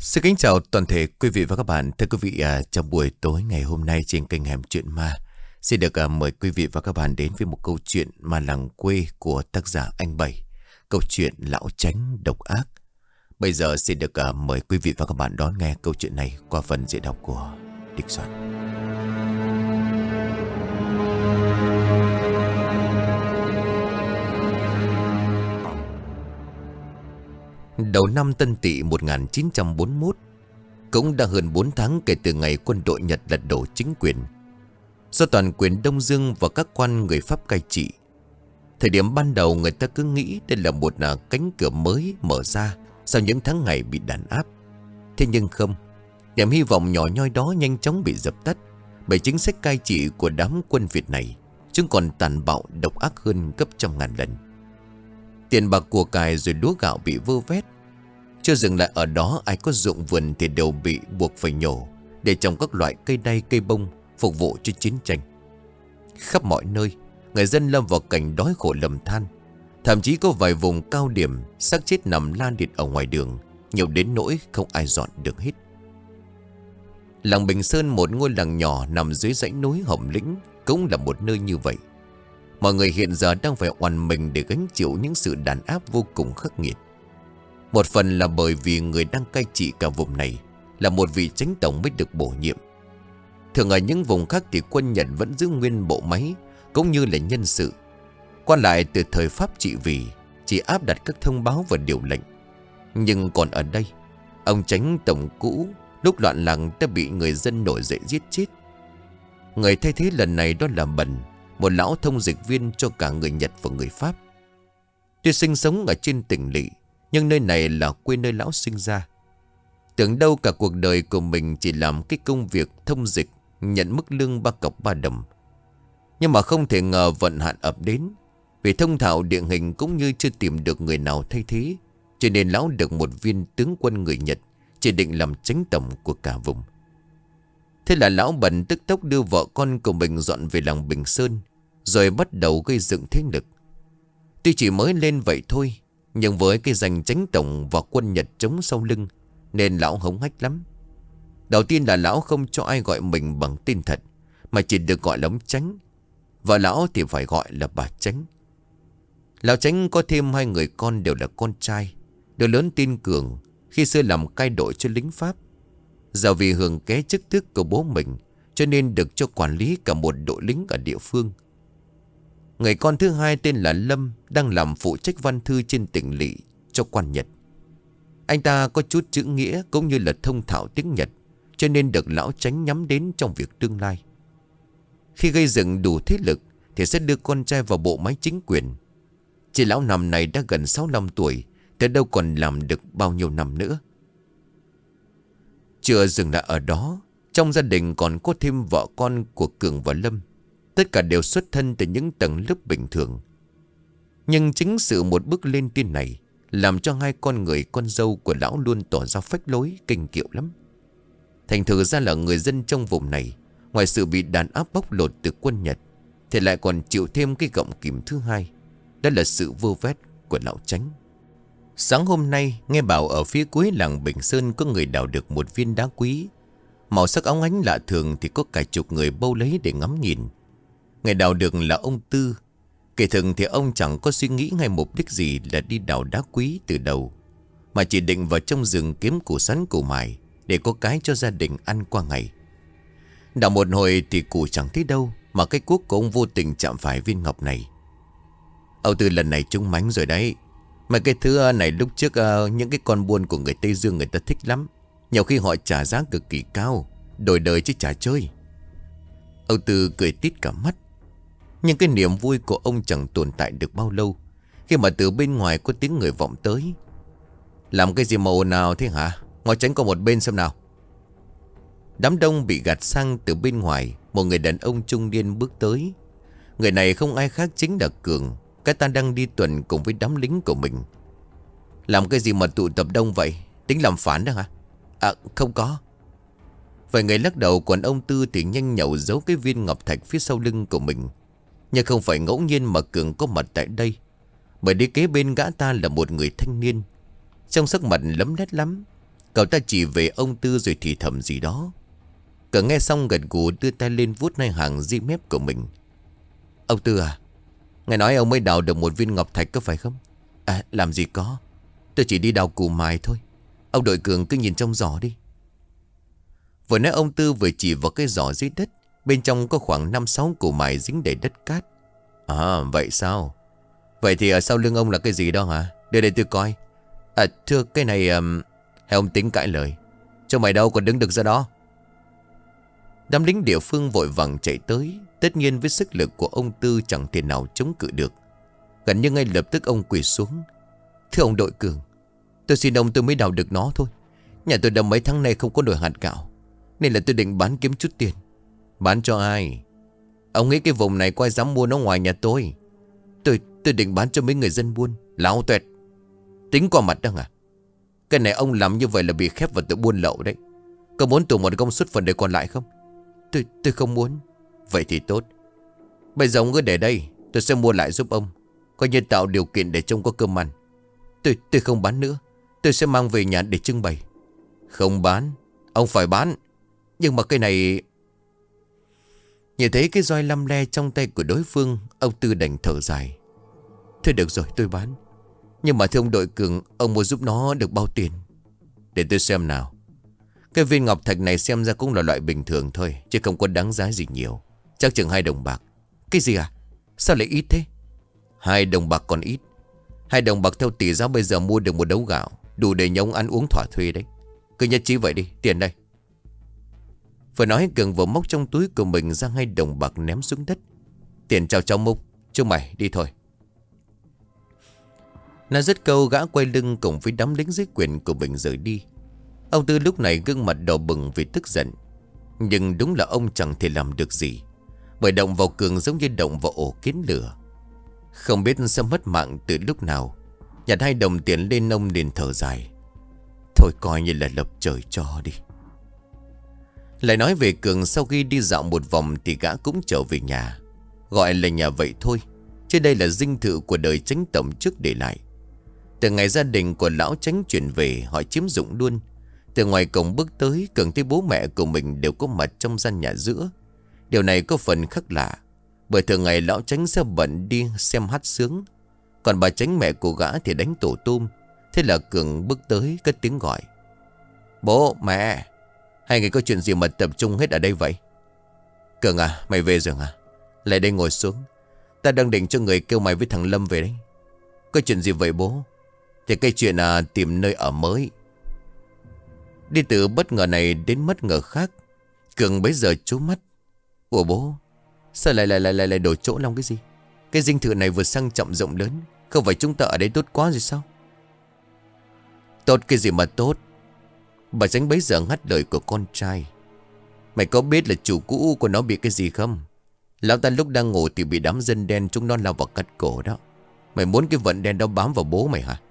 Xin kính chào toàn thể quý vị và các bạn. Thưa quý vị, trong buổi tối ngày hôm nay trên kênh Hẻm Chuyện Ma, xin được mời quý vị và các bạn đến với một câu chuyện mà làng quê của tác giả Anh Bảy. Câu chuyện Lão Chánh Độc Ác. Bây giờ xin được mời quý vị và các bạn đón nghe câu chuyện này qua phần diễn đọc của Địch Soạn. Đầu năm Tân Tỵ 1941, cũng đã hơn 4 tháng kể từ ngày quân đội Nhật lật đổ chính quyền do toàn quyền Đông Dương và các quan người Pháp cai trị. Thời điểm ban đầu người ta cứ nghĩ đây là một cánh cửa mới mở ra sau những tháng ngày bị đàn áp. Thế nhưng không, niềm hy vọng nhỏ nhoi đó nhanh chóng bị dập tắt bởi chính sách cai trị của đám quân Việt này. Chúng còn tàn bạo độc ác hơn gấp trăm ngàn lần. Tiền bạc của cải rồi lúa gạo bị vơ vét. Chưa dừng lại ở đó, ai có ruộng vườn thì đều bị buộc phải nhổ để trồng các loại cây đay cây bông phục vụ cho chiến tranh. Khắp mọi nơi, người dân lâm vào cảnh đói khổ lầm than. Thậm chí có vài vùng cao điểm xác chết nằm la liệt ở ngoài đường, nhiều đến nỗi không ai dọn được hết. Làng Bình Sơn, một ngôi làng nhỏ nằm dưới dãy núi Hồng Lĩnh, cũng là một nơi như vậy. Mọi người hiện giờ đang phải oằn mình để gánh chịu những sự đàn áp vô cùng khắc nghiệt. Một phần là bởi vì người đang cai trị cả vùng này là một vị chánh tổng mới được bổ nhiệm. Thường ở những vùng khác thì quân Nhật vẫn giữ nguyên bộ máy cũng như là nhân sự. Qua lại từ thời Pháp trị vì chỉ áp đặt các thông báo và điều lệnh. Nhưng còn ở đây, ông chánh tổng cũ lúc loạn làng đã bị người dân nổi dậy giết chết. Người thay thế lần này đó là Bần, một lão thông dịch viên cho cả người Nhật và người Pháp. Tuy sinh sống ở trên tỉnh lỵ, nhưng nơi này là quê nơi lão sinh ra. Tưởng đâu cả cuộc đời của mình chỉ làm cái công việc thông dịch, nhận mức lương 3 cọc 3 đồng. Nhưng mà không thể ngờ vận hạn ập đến. Vì thông thạo địa hình cũng như chưa tìm được người nào thay thế, cho nên lão được một viên tướng quân người Nhật chỉ định làm chánh tổng của cả vùng. Thế là lão Bần tức tốc đưa vợ con của mình dọn về làng Bình Sơn, rồi bắt đầu gây dựng thế lực. Tuy chỉ mới lên vậy thôi, nhưng với cái danh chánh tổng và quân Nhật chống sau lưng, nên lão hống hách lắm. Đầu tiên là lão không cho ai gọi mình bằng tên thật, mà chỉ được gọi là ông Chánh. Và lão thì phải gọi là bà Chánh. Lão Chánh có thêm 2 người con đều là con trai, đứa lớn tin Cường, khi xưa làm cai đội cho lính Pháp. Giờ vì hưởng ké chức tước của bố mình, cho nên được cho quản lý cả một đội lính ở địa phương. Người con thứ hai tên là Lâm, đang làm phụ trách văn thư trên tỉnh lỵ cho quan Nhật. Anh ta có chút chữ nghĩa cũng như là thông thạo tiếng Nhật, cho nên được lão Chánh nhắm đến trong việc tương lai. Khi gây dựng đủ thế lực thì sẽ đưa con trai vào bộ máy chính quyền. Chỉ lão nằm này đã gần 65 tuổi, thì đâu còn làm được bao nhiêu năm nữa. Chưa dừng lại ở đó, trong gia đình còn có thêm vợ con của Cường và Lâm. Tất cả đều xuất thân từ những tầng lớp bình thường. Nhưng chính sự một bước lên tiên này làm cho 2 con người con dâu của lão luôn tỏ ra phách lối, kinh kiệu lắm. Thành thử ra là người dân trong vùng này, ngoài sự bị đàn áp bóc lột từ quân Nhật, thì lại còn chịu thêm cái gọng kìm thứ hai. Đó là sự vô vét của lão Chánh. Sáng hôm nay, nghe bảo ở phía cuối làng Bình Sơn có người đào được một viên đá quý. Màu sắc óng ánh lạ thường thì có cả chục người bâu lấy để ngắm nhìn. Người đào được là ông Tư. Kể thường thì ông chẳng có suy nghĩ hay mục đích gì là đi đào đá quý từ đầu, mà chỉ định vào trong rừng kiếm củ sắn củ mài để có cái cho gia đình ăn qua ngày. Đào một hồi thì củ chẳng thấy đâu, mà cái cuốc của ông vô tình chạm phải viên ngọc này. Ông Tư lần này trúng mánh rồi đấy. Mà cái thứ này lúc trước những cái con buôn của người Tây Dương người ta thích lắm. Nhiều khi họ trả giá cực kỳ cao, đổi đời chứ chả chơi. Ông Tư cười tít cả mắt. Nhưng cái niềm vui của ông chẳng tồn tại được bao lâu, khi mà từ bên ngoài có tiếng người vọng tới. Làm cái gì mà ồn ào thế hả? Ngồi tránh qua một bên xem nào. Đám đông bị gạt sang từ bên ngoài. Một người đàn ông trung niên bước tới. Người này không ai khác chính là Cường. Cái ta đang đi tuần cùng với đám lính của mình. Làm cái gì mà tụ tập đông vậy? Tính làm phản đó hả? À không có. Vài người lắc đầu, còn ông Tư thì nhanh nhậu giấu cái viên ngọc thạch phía sau lưng của mình. Nhưng không phải ngẫu nhiên mà Cường có mặt tại đây, bởi đi kế bên gã ta là một người thanh niên, trong sắc mặt lấm lét lắm. Cậu ta chỉ về ông Tư rồi thì thầm gì đó. Cường nghe xong gật gù đưa tay lên vuốt hai hàng ria mép của mình. Ông Tư à, nghe nói ông mới đào được một viên ngọc thạch có phải không? À, làm gì có, tôi chỉ đi đào củ mài thôi. Ông đội Cường cứ nhìn trong giỏ đi. Vừa nói ông Tư vừa chỉ vào cái giỏ dưới đất. Bên trong có khoảng 5-6 củ mài dính đầy đất cát. À, vậy sao? Vậy thì ở sau lưng ông là cái gì đó hả? Đưa đây tôi coi. À, thưa, cái này hay ông tính cãi lời? Cho mày đâu còn đứng được ra đó. Đám lính địa phương vội vàng chạy tới. Tất nhiên với sức lực của ông Tư chẳng thể nào chống cự được. Gần như ngay lập tức ông quỳ xuống. Thưa ông đội Cường, tôi xin ông, tôi mới đào được nó thôi. Nhà tôi đã mấy tháng nay không có nồi hạt gạo, nên là tôi định bán kiếm chút tiền. Bán cho ai? Ông nghĩ cái vùng này có ai dám mua nó ngoài nhà tôi? Tôi định bán cho mấy người dân buôn. Láo tuẹt, tính qua mặt đó à? Cái này ông làm như vậy là bị khép vào tội buôn lậu đấy. Có muốn tù một công suất phần đời còn lại không? Tôi không muốn. Vậy thì tốt. Bây giờ ông cứ để đây, tôi sẽ mua lại giúp ông, coi như tạo điều kiện để trông có cơm ăn. Tôi không bán nữa. Tôi sẽ mang về nhà để trưng bày. Không bán, ông phải bán. Nhưng mà cái này... Nhìn thấy cái roi lăm le trong tay của đối phương, ông Tư đành thở dài. Thôi được rồi, tôi bán. Nhưng mà thưa ông đội Cường, ông mua giúp nó được bao tiền? Để tôi xem nào. Cái viên ngọc thạch này xem ra cũng là loại bình thường thôi, chứ không có đáng giá gì nhiều. Chắc chừng 2 đồng bạc. Cái gì à? Sao lại ít thế? 2 đồng bạc còn ít. 2 đồng bạc theo tỷ giá bây giờ mua được một đấu gạo, đủ để nhông ăn uống thỏa thuê đấy. Cứ nhất trí vậy đi, tiền đây. Vừa nói Cường vừa móc trong túi của mình ra 2 đồng bạc ném xuống đất. Tiền chào cháu Múc, chúng mày đi thôi. Nói dứt câu, gã quay lưng cùng với đám lính dưới quyền của mình rời đi. Ông Tư lúc này gương mặt đỏ bừng vì tức giận. Nhưng đúng là ông chẳng thể làm được gì, bởi động vào Cường giống như động vào ổ kiến lửa. Không biết sẽ mất mạng từ lúc nào. Nhặt 2 đồng tiền lên, ông liền thở dài. Thôi coi như là lập trời cho đi. Lại nói về Cường, sau khi đi dạo một vòng thì gã cũng trở về nhà. Gọi là nhà vậy thôi, chứ đây là dinh thự của đời Chánh tổng trước để lại. Từ ngày gia đình của lão Chánh chuyển về, họ chiếm dụng luôn. Từ ngoài cổng bước tới, Cường thấy bố mẹ của mình đều có mặt trong gian nhà giữa. Điều này có phần khác lạ, bởi thường ngày lão Chánh sẽ bận đi xem hát sướng, còn bà Chánh mẹ của gã thì đánh tổ tôm. Thế là Cường bước tới cất tiếng gọi. Bố, mẹ, hai người có chuyện gì mà tập trung hết ở đây vậy? Cường à, mày về rồi à? Lại đây ngồi xuống. Ta đang định cho người kêu mày với thằng Lâm về đấy. Có chuyện gì vậy bố? Thì cái chuyện tìm nơi ở mới. Đi từ bất ngờ này đến bất ngờ khác, Cường bấy giờ trố mắt. Ủa bố, sao lại đổi chỗ lòng cái gì? Cái dinh thự này vừa sang trọng rộng lớn, không phải chúng ta ở đây tốt quá rồi sao? Tốt cái gì mà tốt? Bà Chánh bấy giờ ngắt lời của con trai. Mày có biết là chủ cũ của nó bị cái gì không? Lão ta lúc đang ngủ thì bị đám dân đen chúng nó lao vào cắt cổ đó. Mày muốn cái vận đen đó bám vào bố mày hả?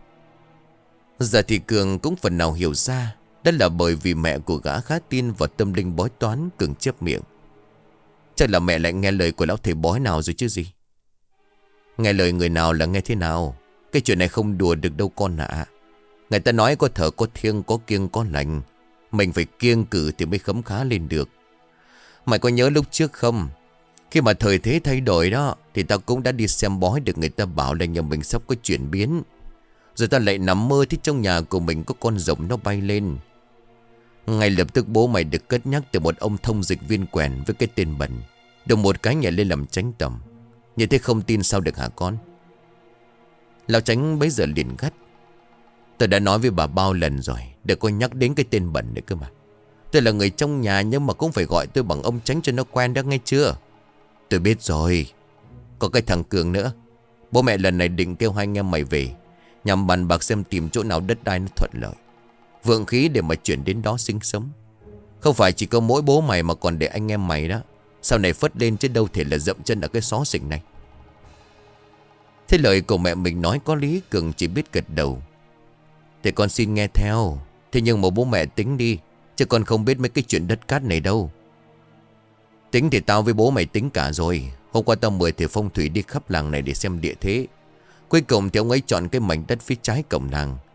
Giờ thì Cường cũng phần nào hiểu ra. Đó là bởi vì mẹ của gã khá tin vào tâm linh bói toán. Cường chép miệng. Chắc là mẹ lại nghe lời của lão thầy bói nào rồi chứ gì. Nghe lời người nào là nghe thế nào? Cái chuyện này không đùa được đâu con ạ. Người ta nói có thở có thiêng, có kiêng có lành. Mình phải kiêng cử thì mới khấm khá lên được. Mày có nhớ lúc trước không? Khi mà thời thế thay đổi đó, thì tao cũng đã đi xem bói được người ta bảo là nhà mình sắp có chuyển biến. Rồi ta lại nằm mơ thấy trong nhà của mình có con rồng nó bay lên. Ngay lập tức bố mày được cất nhắc từ một ông thông dịch viên quèn với cái tên bẩn. Được một cái nhảy lên làm Chánh tổng. Như thế không tin sao được hả con? Lão Chánh bấy giờ liền gắt. Tôi đã nói với bà bao lần rồi, đừng có nhắc đến cái tên bẩn nữa cơ mà. Tôi là người trong nhà nhưng mà cũng phải gọi tôi bằng ông Chánh cho nó quen đó, nghe chưa? Tôi biết rồi. Có cái thằng Cường nữa. Bố mẹ lần này định kêu hai anh em mày về, nhằm bàn bạc xem tìm chỗ nào đất đai nó thuận lợi, vượng khí để mà chuyển đến đó sinh sống. Không phải chỉ có mỗi bố mày mà còn để anh em mày đó. Sau này phất lên chứ đâu thể là dậm chân ở cái xó xỉnh này. Thế lời của mẹ mình nói có lý. Cường chỉ biết gật đầu. Thì con xin nghe theo. Thế nhưng mà bố mẹ tính đi, chứ con không biết mấy cái chuyện đất cát này đâu. Tính thì tao với bố mày tính cả rồi. Hôm qua tao mời thầy phong thủy đi khắp làng này để xem địa thế. Cuối cùng thì ông ấy chọn cái mảnh đất phía trái cổng làng.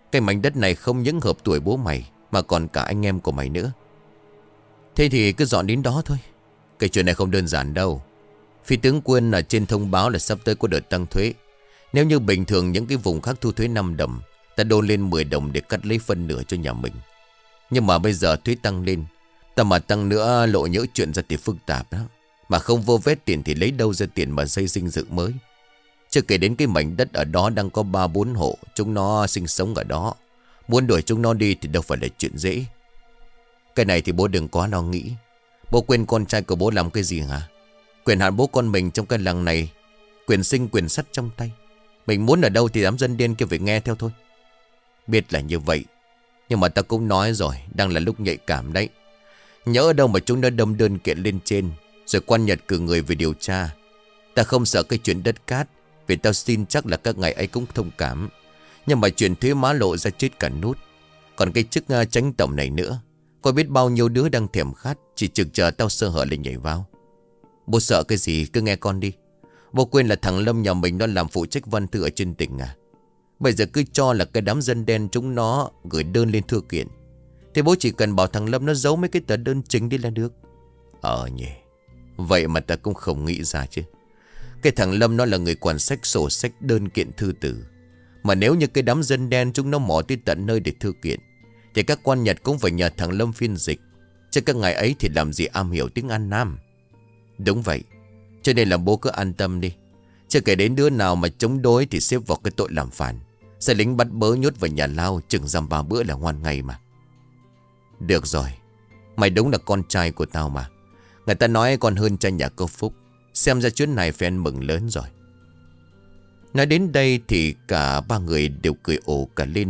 Cái mảnh đất này không những hợp tuổi bố mày, mà còn cả anh em của mày nữa. Thế thì cứ dọn đến đó thôi. Cái chuyện này không đơn giản đâu. Phi tướng quân ở trên thông báo là sắp tới có đợt tăng thuế. Nếu như bình thường những cái vùng khác thu thuế 5 đồng, ta đôn lên 10 đồng để cắt lấy phân nửa cho nhà mình. Nhưng mà bây giờ thuế tăng lên, ta mà tăng nữa lộ nhỡ chuyện ra thì phức tạp đó. Mà không vô vết tiền thì lấy đâu ra tiền mà xây dinh dựng mới. Chưa kể đến cái mảnh đất ở đó đang có 3-4 hộ, chúng nó sinh sống ở đó. Muốn đuổi chúng nó đi thì đâu phải là chuyện dễ. Cái này thì bố đừng quá lo nghĩ. Bố quên con trai của bố làm cái gì hả? Quyền hạn bố con mình trong cái làng này, quyền sinh quyền sắt trong tay. Mình muốn ở đâu thì đám dân điên kia phải nghe theo thôi. Biết là như vậy, nhưng mà ta cũng nói rồi, đang là lúc nhạy cảm đấy. Nhớ ở đâu mà chúng đã đâm đơn kiện lên trên, rồi quan Nhật cử người về điều tra. Ta không sợ cái chuyện đất cát, vì tao xin chắc là các ngài ấy cũng thông cảm. Nhưng mà chuyện thuế má lộ ra chết cả nút. Còn cái chức chánh tổng này nữa, có biết bao nhiêu đứa đang thèm khát, chỉ trực chờ tao sơ hở lên nhảy vào. Bố sợ cái gì cứ nghe con đi. Bố quên là thằng Lâm nhà mình nó làm phụ trách văn thư ở trên tỉnh à? Bây giờ cứ cho là cái đám dân đen chúng nó gửi đơn lên thư kiện, thì bố chỉ cần bảo thằng Lâm nó giấu mấy cái tờ đơn chính đi là được. Nhỉ. Vậy mà ta cũng không nghĩ ra chứ. Cái thằng Lâm nó là người quản sách sổ sách đơn kiện thư tử. Mà nếu như cái đám dân đen chúng nó mò tới tận nơi để thư kiện, thì các quan Nhật cũng phải nhờ thằng Lâm phiên dịch. Chứ các ngài ấy thì làm gì am hiểu tiếng An Nam. Đúng vậy. Cho nên là bố cứ an tâm đi. Chưa kể đến đứa nào mà chống đối thì xếp vào cái tội làm phản. Sẽ lính bắt bớ nhốt vào nhà lao, chừng dăm 3 bữa là ngoan ngay mà. Được rồi. Mày đúng là con trai của tao mà. Người ta nói còn hơn cha nhà cô Phúc. Xem ra chuyến này phải ăn mừng lớn rồi. Nói đến đây thì cả ba người đều cười ồ cả lên.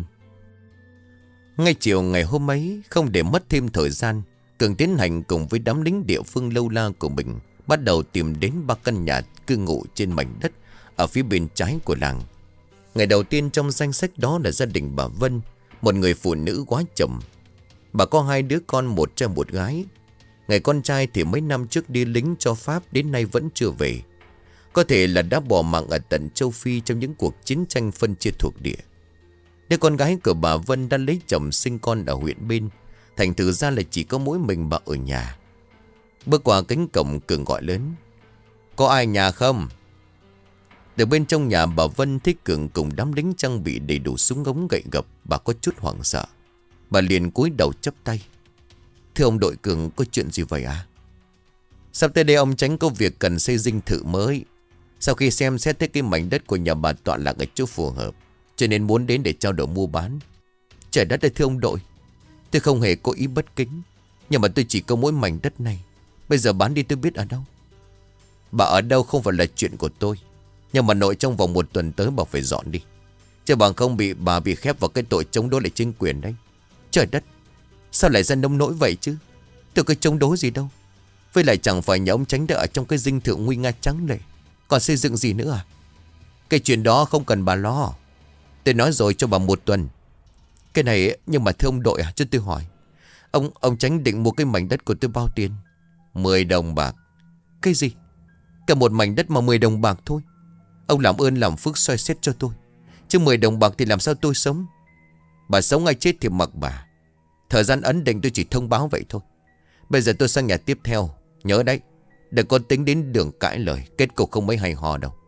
Ngay chiều ngày hôm ấy, không để mất thêm thời gian, Cường tiến hành cùng với đám lính địa phương lâu la của mình bắt đầu tìm đến 3 căn nhà cư ngụ trên mảnh đất ở phía bên trái của làng. Ngày đầu tiên trong danh sách đó là gia đình bà Vân, một người phụ nữ quá chồng. Bà có 2 đứa con, một trai một gái. Người con trai thì mấy năm trước đi lính cho Pháp, đến nay vẫn chưa về. Có thể là đã bỏ mạng ở tận châu Phi trong những cuộc chiến tranh phân chia thuộc địa. Đứa con gái của bà Vân đã lấy chồng sinh con ở huyện bên, thành thử ra là chỉ có mỗi mình bà ở nhà. Bước qua cánh cổng, Cường gọi lớn: "Có ai nhà không?" Từ bên trong nhà bà Vân thấy Cường cùng đám lính trang bị đầy đủ súng ống gậy gộc, bà có chút hoảng sợ. Bà liền cúi đầu chắp tay: "Thưa ông đội Cường, có chuyện gì vậy à?" "Sắp tới đây ông Chánh có việc cần xây dinh thự mới. Sau khi xem xét thấy cái mảnh đất của nhà bà tọa lạc ở chỗ phù hợp, cho nên muốn đến để trao đổi mua bán." "Trời đất ơi thưa ông đội, tôi không hề có ý bất kính, nhưng mà tôi chỉ có mỗi mảnh đất này. Bây giờ bán đi tôi biết ở đâu." "Bà ở đâu không phải là chuyện của tôi, nhưng mà nội trong vòng 1 tuần tới bà phải dọn đi. Chứ bằng không bà bị khép vào cái tội chống đối lại chính quyền đấy." "Trời đất, sao lại ra nông nỗi vậy chứ? Tôi có chống đối gì đâu. Với lại chẳng phải nhà ông Chánh đã ở trong cái dinh thự nguy nga trắng này, còn xây dựng gì nữa à? Cái chuyện đó không cần bà lo. Tôi nói rồi cho bà 1 tuần. Cái này nhưng mà thưa ông đội à, cho tôi hỏi, Ông Chánh định mua cái mảnh đất của tôi bao tiền?" 10 đồng bạc. "Cái gì? Cả một mảnh đất mà 10 đồng bạc thôi? Ông làm ơn làm phước soi xét cho tôi. Chứ 10 đồng bạc thì làm sao tôi sống?" "Bà sống hay chết thì mặc bà. Thời gian ấn định tôi chỉ thông báo vậy thôi. Bây giờ tôi sang nhà tiếp theo. Nhớ đấy, đừng có tính đến đường cãi lời, kết cục không mấy hay ho đâu."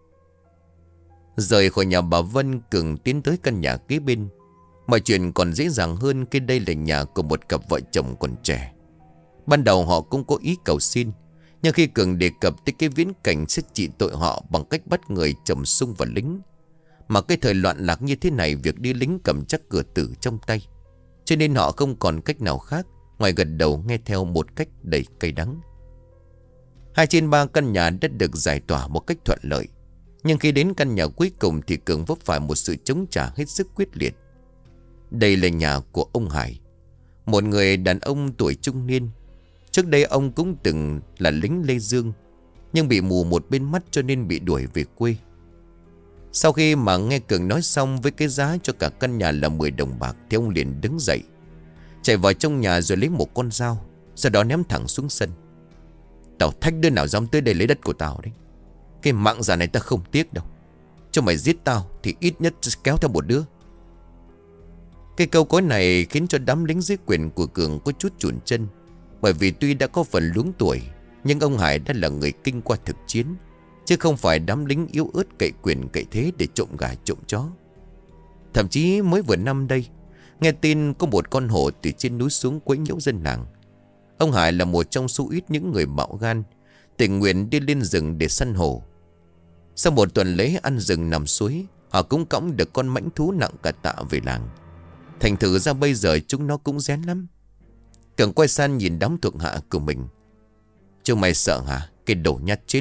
Rời khỏi nhà bà Vân, Cường tiến tới căn nhà kế bên. Mọi chuyện còn dễ dàng hơn khi đây là nhà của một cặp vợ chồng còn trẻ. Ban đầu họ cũng có ý cầu xin, nhưng khi Cường đề cập tới cái viễn cảnh sẽ trị tội họ bằng cách bắt người chồng sung vào lính, mà cái thời loạn lạc như thế này, việc đi lính cầm chắc cửa tử trong tay, cho nên họ không còn cách nào khác ngoài gật đầu nghe theo một cách đầy cay đắng. 2 trên 3 căn nhà đã được giải tỏa một cách thuận lợi, nhưng khi đến căn nhà cuối cùng thì Cường vấp phải một sự chống trả hết sức quyết liệt. Đây là nhà của ông Hải, một người đàn ông tuổi trung niên. Trước đây ông cũng từng là lính Lê Dương, nhưng bị mù một bên mắt cho nên bị đuổi về quê. Sau khi mà nghe Cường nói xong với cái giá cho cả căn nhà là 10 đồng bạc, thì ông liền đứng dậy, chạy vào trong nhà rồi lấy một con dao, sau đó ném thẳng xuống sân. "Tao thách đứa nào dám tới đây lấy đất của tao đấy. Cái mạng già này ta không tiếc đâu. Cho mày giết tao thì ít nhất kéo theo một đứa." Cái câu cối này khiến cho đám lính dưới quyền của Cường có chút chùn chân. Bởi vì tuy đã có phần luống tuổi, nhưng ông Hải đã là người kinh qua thực chiến, chứ không phải đám lính yếu ớt cậy quyền cậy thế để trộm gà trộm chó. Thậm chí mới vừa năm đây, nghe tin có một con hổ từ trên núi xuống quấy nhiễu dân làng. Ông Hải là một trong số ít những người mạo gan, tình nguyện đi lên rừng để săn hổ. Sau một tuần lễ ăn rừng nằm suối, họ cũng cõng được con mãnh thú nặng cả tạ về làng. Thành thử ra bây giờ chúng nó cũng rén lắm. Cường quay sang nhìn đám thuộc hạ của mình. Chứ mày sợ hả? Cái đồ nhát chết.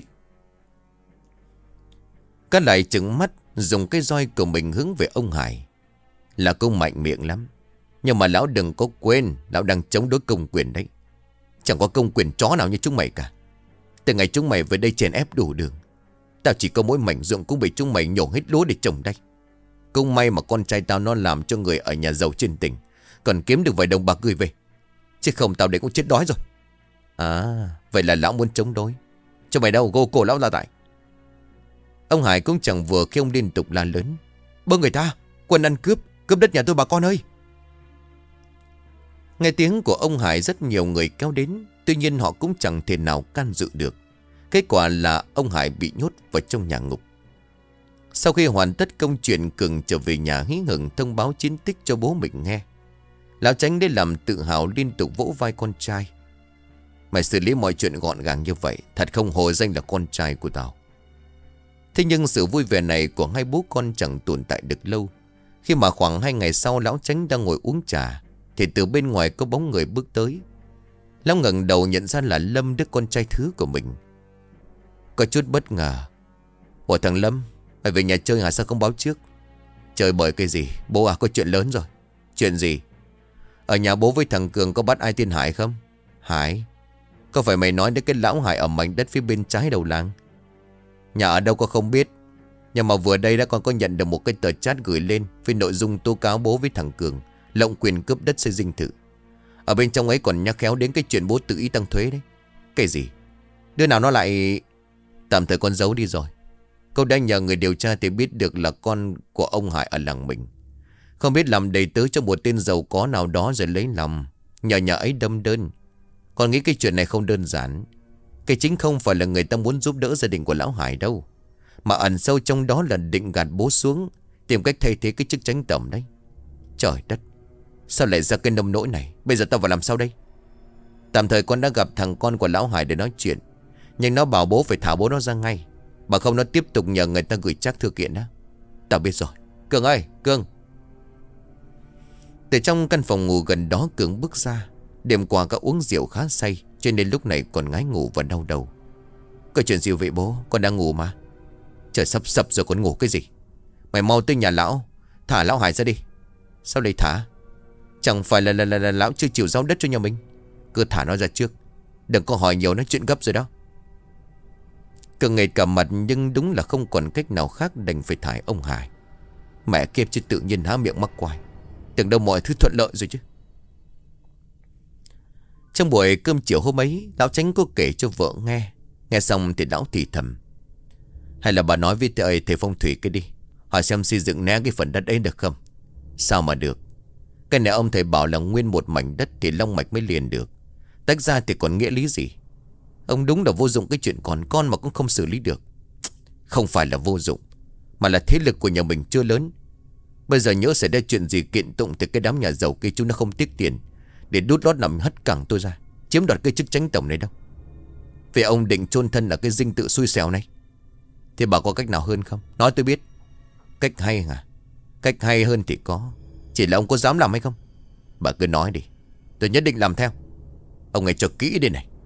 Các lại trừng mắt, dùng cái roi của mình hướng về ông Hải. Là công mạnh miệng lắm, nhưng mà lão đừng có quên, lão đang chống đối công quyền đấy. Chẳng có công quyền chó nào như chúng mày cả. Từ ngày chúng mày về đây chèn ép đủ đường, tao chỉ có mỗi mảnh ruộng cũng bị chúng mày nhổ hết lúa để trồng đây. Cũng may mà con trai tao nó làm cho người ở nhà giàu trên tỉnh, còn kiếm được vài đồng bạc gửi về. Chứ không tao để cũng chết đói rồi. À, vậy là lão muốn chống đối. Cho mày đâu, gô cổ lão ra tại. Ông Hải cũng chẳng vừa khi ông liên tục la lớn. Bơ người ta, quân ăn cướp, cướp đất nhà tôi bà con ơi. Nghe tiếng của ông Hải, rất nhiều người kéo đến. Tuy nhiên họ cũng chẳng thể nào can dự được. Kết quả là ông Hải bị nhốt vào trong nhà ngục. Sau khi hoàn tất công chuyện, Cường trở về nhà hí hửng thông báo chiến tích cho bố mình nghe. Lão Chánh để làm tự hào liên tục vỗ vai con trai. Mày xử lý mọi chuyện gọn gàng như vậy, thật không hổ danh là con trai của tao. Thế nhưng sự vui vẻ này của hai bố con chẳng tồn tại được lâu. Khi mà khoảng 2 ngày sau, Lão Chánh đang ngồi uống trà, thì từ bên ngoài có bóng người bước tới. Lão ngẩng đầu nhận ra là Lâm, đứa con trai thứ của mình. Có chút bất ngờ. Ủa thằng Lâm, mày về nhà chơi hả, sao không báo trước? Chơi bởi cái gì? Bố à, có chuyện lớn rồi. Chuyện gì? Ở nhà bố với thằng Cường có bắt ai tên Hải không? Hải? Có phải mày nói đến cái lão Hải ở mảnh đất phía bên trái đầu làng? Nhà ở đâu con không biết, nhưng mà vừa đây đã con có nhận được một cái tờ chat gửi lên với nội dung tố cáo bố với thằng Cường lộng quyền cướp đất xây dinh thự. Ở bên trong ấy còn nhắc khéo đến cái chuyện bố tự ý tăng thuế đấy. Cái gì? Đứa nào nó lại... Tạm thời con giấu đi rồi. Cô đã nhờ người điều tra thì biết được là con của ông Hải ở làng mình. Không biết làm đầy tớ cho một tên giàu có nào đó rồi lấy lòng, nhờ nhà ấy đâm đơn. Con nghĩ cái chuyện này không đơn giản. Cái chính không phải là người ta muốn giúp đỡ gia đình của lão Hải đâu, mà ẩn sâu trong đó là định gạt bố xuống, tìm cách thay thế cái chức chánh tổng đấy. Trời đất, sao lại ra cái nông nỗi này? Bây giờ tao phải làm sao đây? Tạm thời con đã gặp thằng con của lão Hải để nói chuyện, nhưng nó bảo bố phải thả bố nó ra ngay, mà không nó tiếp tục nhờ người ta gửi chắc thư kiện đó. Tao biết rồi. Cường ơi, Cường. Từ trong căn phòng ngủ gần đó, Cường bước ra. Đêm qua có uống rượu khá say, cho nên lúc này còn ngái ngủ và đau đầu. Có chuyện gì vậy bố? Con đang ngủ mà. Trời sắp sập rồi còn ngủ cái gì? Mày mau tới nhà lão, thả lão Hải ra đi. Sao lại thả? Chẳng phải là lão chưa chịu giao đất cho nhà mình? Cứ thả nó ra trước, đừng có hỏi nhiều, nói chuyện gấp rồi đó. Cường nghệt cả mặt, nhưng đúng là không còn cách nào khác, đành phải thải ông Hải. Mẹ kiếp chứ, tự nhiên há miệng mắc quài. Tưởng đâu mọi thứ thuận lợi rồi chứ. Trong buổi cơm chiều hôm ấy, lão Chánh có kể cho vợ nghe. Nghe xong thì lão thì thầm. Hay là bà nói với thầy phong thủy cái đi, hỏi xem xây dựng né cái phần đất ấy được không? Sao mà được? Cái này ông thầy bảo là nguyên một mảnh đất thì long mạch mới liền được, tách ra thì còn nghĩa lý gì? Ông đúng là vô dụng, cái chuyện còn con mà cũng không xử lý được. Không phải là vô dụng, mà là thế lực của nhà mình chưa lớn. Bây giờ nhớ xảy ra chuyện gì kiện tụng thì cái đám nhà giàu kia chúng nó không tiếc tiền để đút lót nằm hất cẳng tôi ra, chiếm đoạt cái chức chánh tổng này đâu. Vì ông định chôn thân ở cái dinh tự xui xẻo này. Thì bà có cách nào hơn không? Nói tôi biết. Cách hay hả? Cách hay hơn thì có, chỉ là ông có dám làm hay không? Bà cứ nói đi, tôi nhất định làm theo. Ông nghe cho kỹ đi này.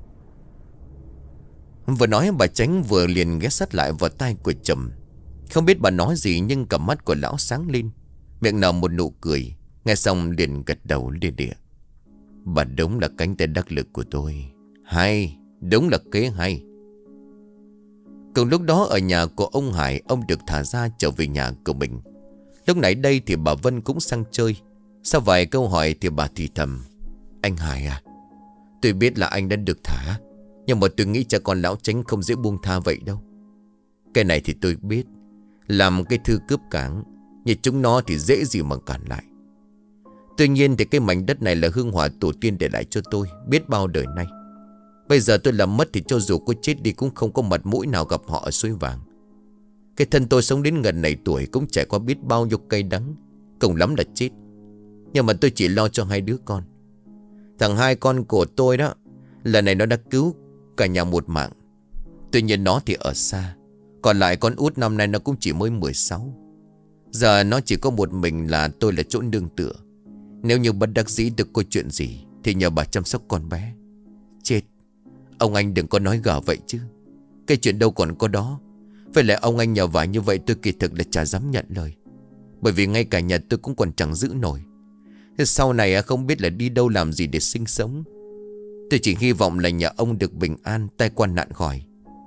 Vừa nói bà Chánh vừa liền ghé sát lại vào tai của chồng. Không biết bà nói gì, nhưng cặp mắt của lão sáng lên, miệng nở một nụ cười. Nghe xong liền gật đầu lia lịa. Bà đúng là cánh tay đắc lực của tôi. Hay, đúng là kế hay. Cùng lúc đó ở nhà của ông Hải, ông được thả ra trở về nhà của mình. Lúc nãy đây thì bà Vân cũng sang chơi. Sau vài câu hỏi thì bà thì thầm. Anh Hải à, tôi biết là anh đã được thả, nhưng mà tôi nghĩ cha con lão Chánh không dễ buông tha vậy đâu. Cái này thì tôi biết, làm cái thư cướp cảng như chúng nó thì dễ gì mà cản lại. Tuy nhiên thì cái mảnh đất này là hương hỏa tổ tiên để lại cho tôi biết bao đời nay. Bây giờ tôi làm mất thì cho dù có chết đi cũng không có mặt mũi nào gặp họ ở suối vàng. Cái thân tôi sống đến gần này tuổi cũng trải qua biết bao nhiêu cay đắng, cùng lắm là chết. Nhưng mà tôi chỉ lo cho hai đứa con. Thằng hai con của tôi đó, lần này nó đã cứu cả nhà một mạng. Tuy nhiên nó thì ở xa. Còn lại con út năm nay nó cũng chỉ mới 16. Giờ nó chỉ có một mình là tôi là chỗ nương tựa. Nếu như bất đắc dĩ được có chuyện gì thì nhờ bà chăm sóc con bé. Chết. Ông anh đừng có nói gở vậy chứ. Cái chuyện đâu còn có đó. Vậy là ông anh nhờ vả như vậy tôi kỳ thực là chả dám nhận lời. Bởi vì ngay cả nhà tôi cũng còn chẳng giữ nổi. Thế sau này không biết là đi đâu làm gì để sinh sống. Tôi chỉ hy vọng là nhà ông được bình an, tai qua nạn khỏi.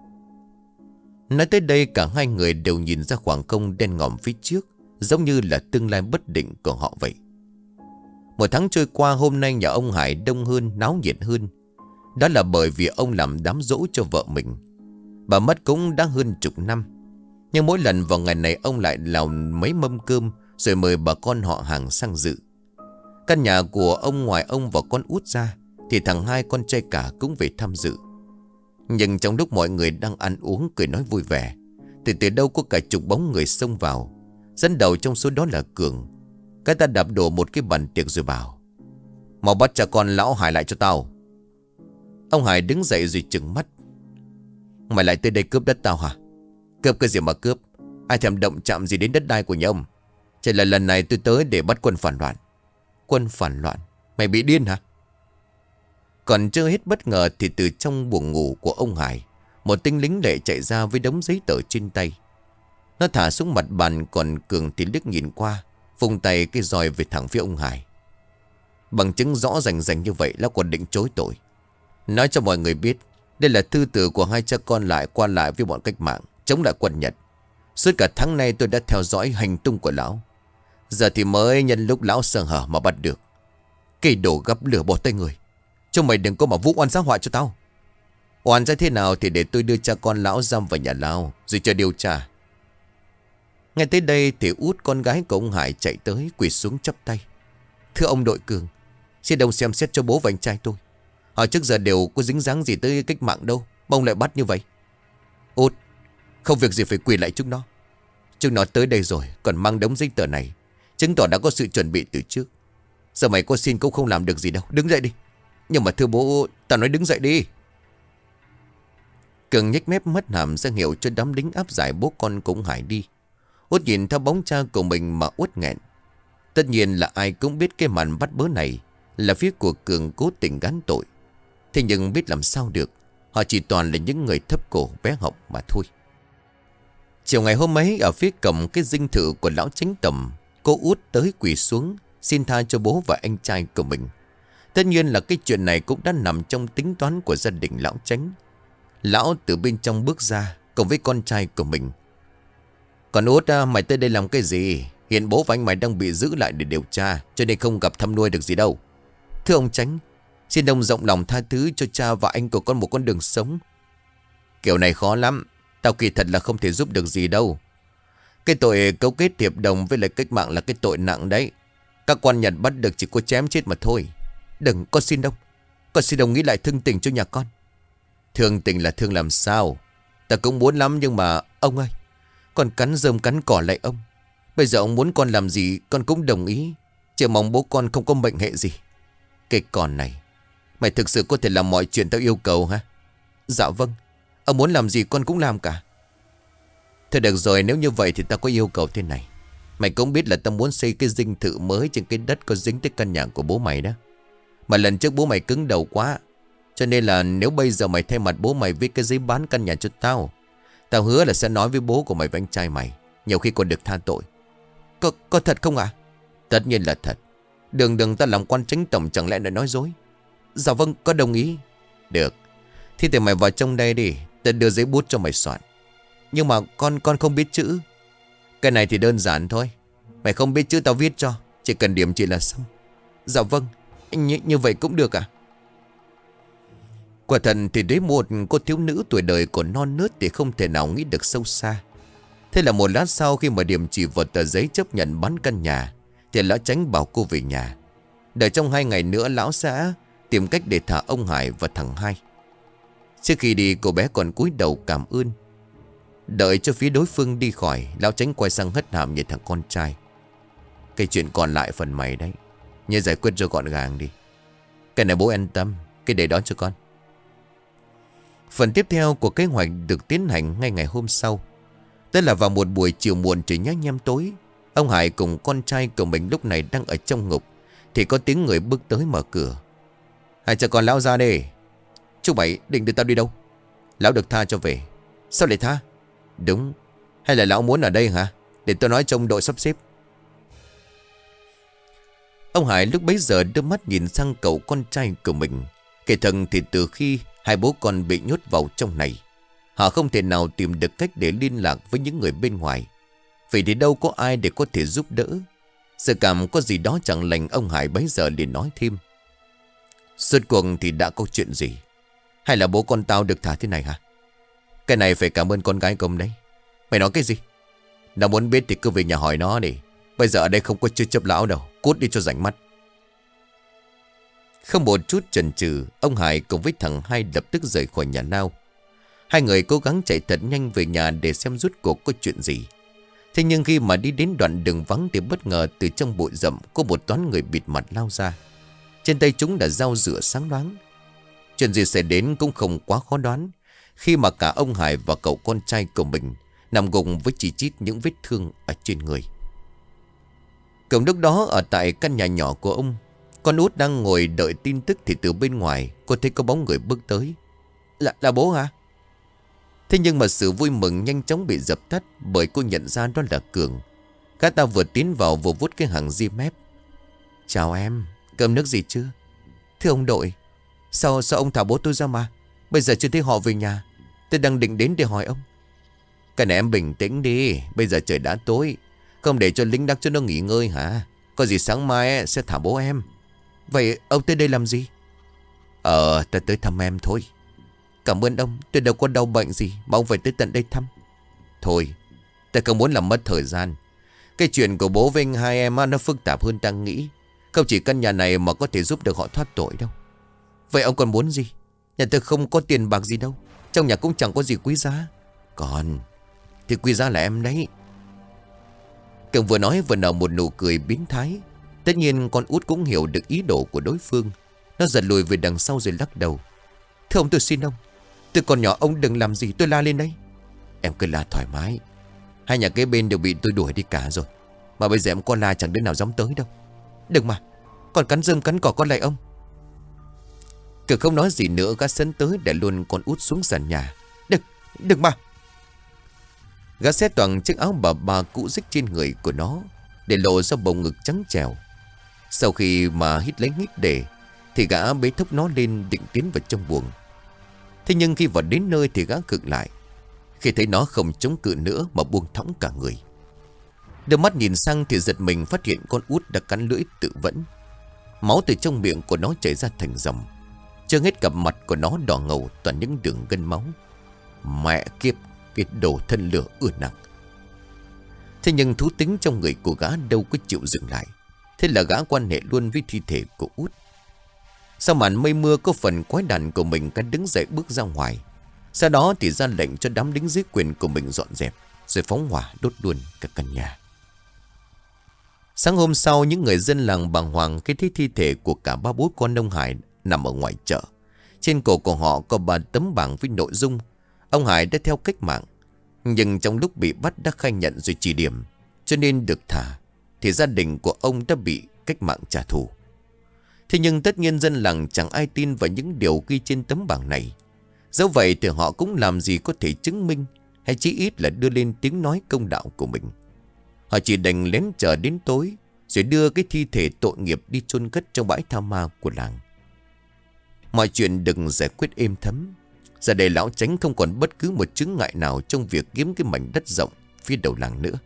Nói tới đây cả hai người đều nhìn ra khoảng không đen ngòm phía trước, giống như là tương lai bất định của họ vậy. Một tháng trôi qua, hôm nay nhà ông Hải đông hơn, náo nhiệt hơn. Đó là bởi vì ông làm đám giỗ cho vợ mình. Bà mất cũng đã hơn chục năm. Nhưng mỗi lần vào ngày này ông lại làm mấy mâm cơm rồi mời bà con họ hàng sang dự. Căn nhà của ông ngoài ông và con út ra thì thằng hai con trai cả cũng về tham dự. Nhưng trong lúc mọi người đang ăn uống cười nói vui vẻ thì từ đâu có cả chục bóng người xông vào. Dẫn đầu trong số đó là Cường. Cái ta đạp đổ một cái bàn tiệc rồi bảo: "Mau bắt cha con lão Hải lại cho tao." Ông Hải đứng dậy rồi trừng mắt: "Mày lại tới đây cướp đất tao hả? Cướp cái gì mà cướp? Ai thèm động chạm gì đến đất đai của nhà ông? Chỉ là lần này tôi tới để bắt quân phản loạn." "Quân phản loạn? Mày bị điên hả?" Còn chưa hết bất ngờ thì từ trong buồng ngủ của ông Hải, một tinh lính lệ chạy ra với đống giấy tờ trên tay. Nó thả xuống mặt bàn, còn Cường thì liếc nhìn qua, vùng tay cái roi về thẳng phía ông Hải. Bằng chứng rõ rành như vậy, lão còn định chối tội. Nói cho mọi người biết, đây là thư từ của hai cha con lại qua lại với bọn cách mạng, chống lại quân Nhật. Suốt cả tháng nay tôi đã theo dõi hành tung của lão. Giờ thì mới nhân lúc lão sơ hở mà bắt được. Cây đổ gấp lửa bỏ tay người. Chúng mày đừng có mà vu oan xã họa cho tao. Oan ra thế nào thì để tôi đưa cha con lão giam vào nhà lao rồi cho điều tra. Ngay tới đây thì út con gái của ông Hải chạy tới, quỳ xuống chắp tay: "Thưa ông đội Cường, xin ông xem xét cho bố và anh trai tôi. Họ trước giờ đều có dính dáng gì tới cách mạng đâu mà ông lại bắt như vậy." "Út, không việc gì phải quỳ lại chúng nó. Chúng nó tới đây rồi còn mang đống giấy tờ này, chứng tỏ đã có sự chuẩn bị từ trước. Giờ mày có xin cũng không làm được gì đâu. Đứng dậy đi." "Nhưng mà thưa bố..." "Tao nói đứng dậy đi." Cường nhếch mép mất hàm ra hiệu cho đám lính áp giải bố con cũng Hải đi. Út nhìn theo bóng cha của mình mà uất nghẹn. Tất nhiên là ai cũng biết cái màn bắt bớ này là phía của Cường cố tình gán tội. Thế nhưng biết làm sao được, họ chỉ toàn là những người thấp cổ bé họng mà thôi. Chiều ngày hôm ấy, ở phía cổng cái dinh thự của lão Chánh Tầm, cô út tới quỳ xuống xin tha cho bố và anh trai của mình. Tất nhiên là cái chuyện này cũng đã nằm trong tính toán của gia đình lão Chánh. Lão từ bên trong bước ra cùng với con trai của mình. "Còn út, mày tới đây làm cái gì? Hiện bố và anh mày đang bị giữ lại để điều tra, cho nên không gặp thăm nuôi được gì đâu." "Thưa ông Chánh, xin ông rộng lòng tha thứ cho cha và anh của con một con đường sống." "Kiểu này khó lắm. Tao kỳ thật là không thể giúp được gì đâu. Cái tội cấu kết hiệp đồng với lại cách mạng là cái tội nặng đấy. Các quan Nhật bắt được chỉ có chém chết mà thôi. Đừng, con xin ông. Con xin ông nghĩ lại thương tình cho nhà con." "Thương tình là thương làm sao? Ta cũng muốn lắm nhưng mà ông ơi, con cắn rơm cắn cỏ lại ông. Bây giờ ông muốn con làm gì con cũng đồng ý. Chỉ mong bố con không có mệnh hệ gì." "Cái con này, mày thực sự có thể làm mọi chuyện tao yêu cầu hả?" "Dạ vâng, ông muốn làm gì con cũng làm cả." "Thôi được rồi, nếu như vậy thì tao có yêu cầu thế này. Mày cũng biết là tao muốn xây cái dinh thự mới trên cái đất có dính tới căn nhà của bố mày đó. Mà lần trước bố mày cứng đầu quá, cho nên là nếu bây giờ mày thay mặt bố mày viết cái giấy bán căn nhà cho tao, tao hứa là sẽ nói với bố của mày và anh trai mày, nhiều khi còn được tha tội." Có thật không ạ?" "Tất nhiên là thật. Đường ta làm quan Chánh Tổng chẳng lẽ lại nói dối." "Dạ vâng, con đồng ý." "Được. Thì để mày vào trong đây đi, tao đưa giấy bút cho mày soạn." "Nhưng mà con không biết chữ." "Cái này thì đơn giản thôi. Mày không biết chữ tao viết cho, chỉ cần điểm chỉ là xong." "Dạ vâng, như vậy cũng được ạ." Quả thật thì đấy, một cô thiếu nữ tuổi đời còn non nớt thì không thể nào nghĩ được sâu xa. Thế là một lát sau, khi mà điểm chỉ vào tờ giấy chấp nhận bán căn nhà, thì lão Chánh bảo cô về nhà. Đợi trong 2 ngày nữa lão sẽ tìm cách để thả ông Hải và thằng Hai. Trước khi đi cô bé còn cúi đầu cảm ơn. Đợi cho phía đối phương đi khỏi, lão Chánh quay sang hất hàm nhìn thằng con trai. Cái chuyện còn lại phần mày đấy, nhớ giải quyết cho gọn gàng đi. Cái này bố an tâm, cái để đó cho con. Phần tiếp theo của kế hoạch được tiến hành ngay ngày hôm sau. Tức là vào một buổi chiều muộn trời nhá nhem tối. Ông Hải cùng con trai của mình lúc này đang ở trong ngục, thì có tiếng người bước tới mở cửa. Hai cha con lão ra đi. Chú Bảy định đưa tao đi đâu? Lão được tha cho về. Sao lại tha? Đúng. Hay là lão muốn ở đây hả? Để tôi nói trong đội sắp xếp. Ông Hải lúc bấy giờ đưa mắt nhìn sang cậu con trai của mình. Kể thần thì từ khi hai bố con bị nhốt vào trong này, họ không thể nào tìm được cách để liên lạc với những người bên ngoài. Vậy thì đâu có ai để có thể giúp đỡ. Sự cảm có gì đó chẳng lành, ông Hải bấy giờ liền nói thêm. Suốt cuộc thì đã có chuyện gì? Hay là bố con tao được thả thế này hả? Cái này phải cảm ơn con gái công đấy. Mày nói cái gì? Nó muốn biết thì cứ về nhà hỏi nó đi. Bây giờ ở đây không có chưa chấp lão đâu. Cút đi cho rảnh mắt. Không một chút chần chừ, ông Hải cùng với thằng Hai lập tức rời khỏi nhà lao. Hai người cố gắng chạy thật nhanh về nhà để xem rốt cuộc có chuyện gì. Thế nhưng khi mà đi đến đoạn đường vắng thì bất ngờ từ trong bụi rậm có một toán người bịt mặt lao ra. Trên tay chúng đã dao rửa sáng loáng. Chuyện gì xảy đến cũng không quá khó đoán, khi mà cả ông Hải và cậu con trai của mình nằm gục với chỉ chít những vết thương ở trên người. Cùng lúc đó ở tại căn nhà nhỏ của ông, con út đang ngồi đợi tin tức thì từ bên ngoài cô thấy có bóng người bước tới. Là bố hả? Thế nhưng mà sự vui mừng nhanh chóng bị dập tắt bởi cô nhận ra đó là Cường. Gã ta vừa tiến vào vừa vuốt cái hàng ria mép. Chào em, cơm nước gì chưa? Thưa ông đội, sao ông thả bố tôi ra mà? Bây giờ chưa thấy họ về nhà. Tôi đang định đến để hỏi ông. Cái này em bình tĩnh đi, bây giờ trời đã tối, không để cho lính đắc cho nó nghỉ ngơi hả? Có gì sáng mai sẽ thả bố em. Vậy ông tới đây làm gì? Ta tới thăm em thôi. Cảm ơn ông, tôi đâu có đau bệnh gì mà ông phải tới tận đây thăm. Thôi, tôi không muốn làm mất thời gian. Cái chuyện của bố với anh hai em nó phức tạp hơn ta nghĩ. Không chỉ căn nhà này mà có thể giúp được họ thoát tội đâu. Vậy ông còn muốn gì? Nhà tôi không có tiền bạc gì đâu, trong nhà cũng chẳng có gì quý giá. Còn thì quý giá là em đấy. Cường vừa nói vừa nở một nụ cười biến thái. Tất nhiên con út cũng hiểu được ý đồ của đối phương. Nó giật lùi về đằng sau rồi lắc đầu. Thưa ông, tôi xin ông, tôi còn nhỏ, ông đừng làm gì tôi la lên đấy. Em cứ la thoải mái. Hai nhà kế bên đều bị tôi đuổi đi cả rồi, mà bây giờ em có la chẳng đứa nào dám tới đâu. Đừng mà, còn cắn rơm cắn cỏ con lại ông. Cường không nói gì nữa, gã sấn tới để luôn con út xuống sàn nhà. Đừng mà. Gã xé toàn chiếc áo bà cũ rích trên người của nó, để lộ ra bầu ngực trắng trèo. Sau khi mà hít lấy hít để, thì gã bế thốc nó lên định tiến vào trong buồng. Thế nhưng khi vào đến nơi thì gã khựng lại, khi thấy nó không chống cự nữa mà buông thõng cả người. Đưa mắt nhìn sang thì giật mình phát hiện con út đã cắn lưỡi tự vẫn. Máu từ trong miệng của nó chảy ra thành dòng. Chưa hết cặp mặt của nó đỏ ngầu toàn những đường gân máu. Mẹ kiếp, cái đồ thân lửa ưa nặng. Thế nhưng thú tính trong người của gã đâu có chịu dừng lại. Thế là gã quan hệ luôn với thi thể của út. Sau màn mây mưa có phần quái đản của mình, gã đứng dậy bước ra ngoài. Sau đó thì ra lệnh cho đám lính dưới quyền của mình dọn dẹp, rồi phóng hỏa đốt luôn cả căn nhà. Sáng hôm sau, những người dân làng bàng hoàng khi thấy thi thể của cả ba bố con ông Hải nằm ở ngoài chợ. Trên cổ của họ có 3 tấm bảng với nội dung ông Hải đã theo cách mạng, nhưng trong lúc bị bắt đã khai nhận rồi chỉ điểm, cho nên được thả. Thì gia đình của ông đã bị cách mạng trả thù. Thế nhưng tất nhiên dân làng chẳng ai tin vào những điều ghi trên tấm bảng này. Dẫu vậy thì họ cũng làm gì có thể chứng minh, hay chí ít là đưa lên tiếng nói công đạo của mình. Họ chỉ đành lén chờ đến tối, rồi đưa cái thi thể tội nghiệp đi chôn cất trong bãi tha ma của làng. Mọi chuyện đừng giải quyết êm thấm. Giờ đây lão Chánh không còn bất cứ một chướng ngại nào trong việc kiếm cái mảnh đất rộng phía đầu làng nữa.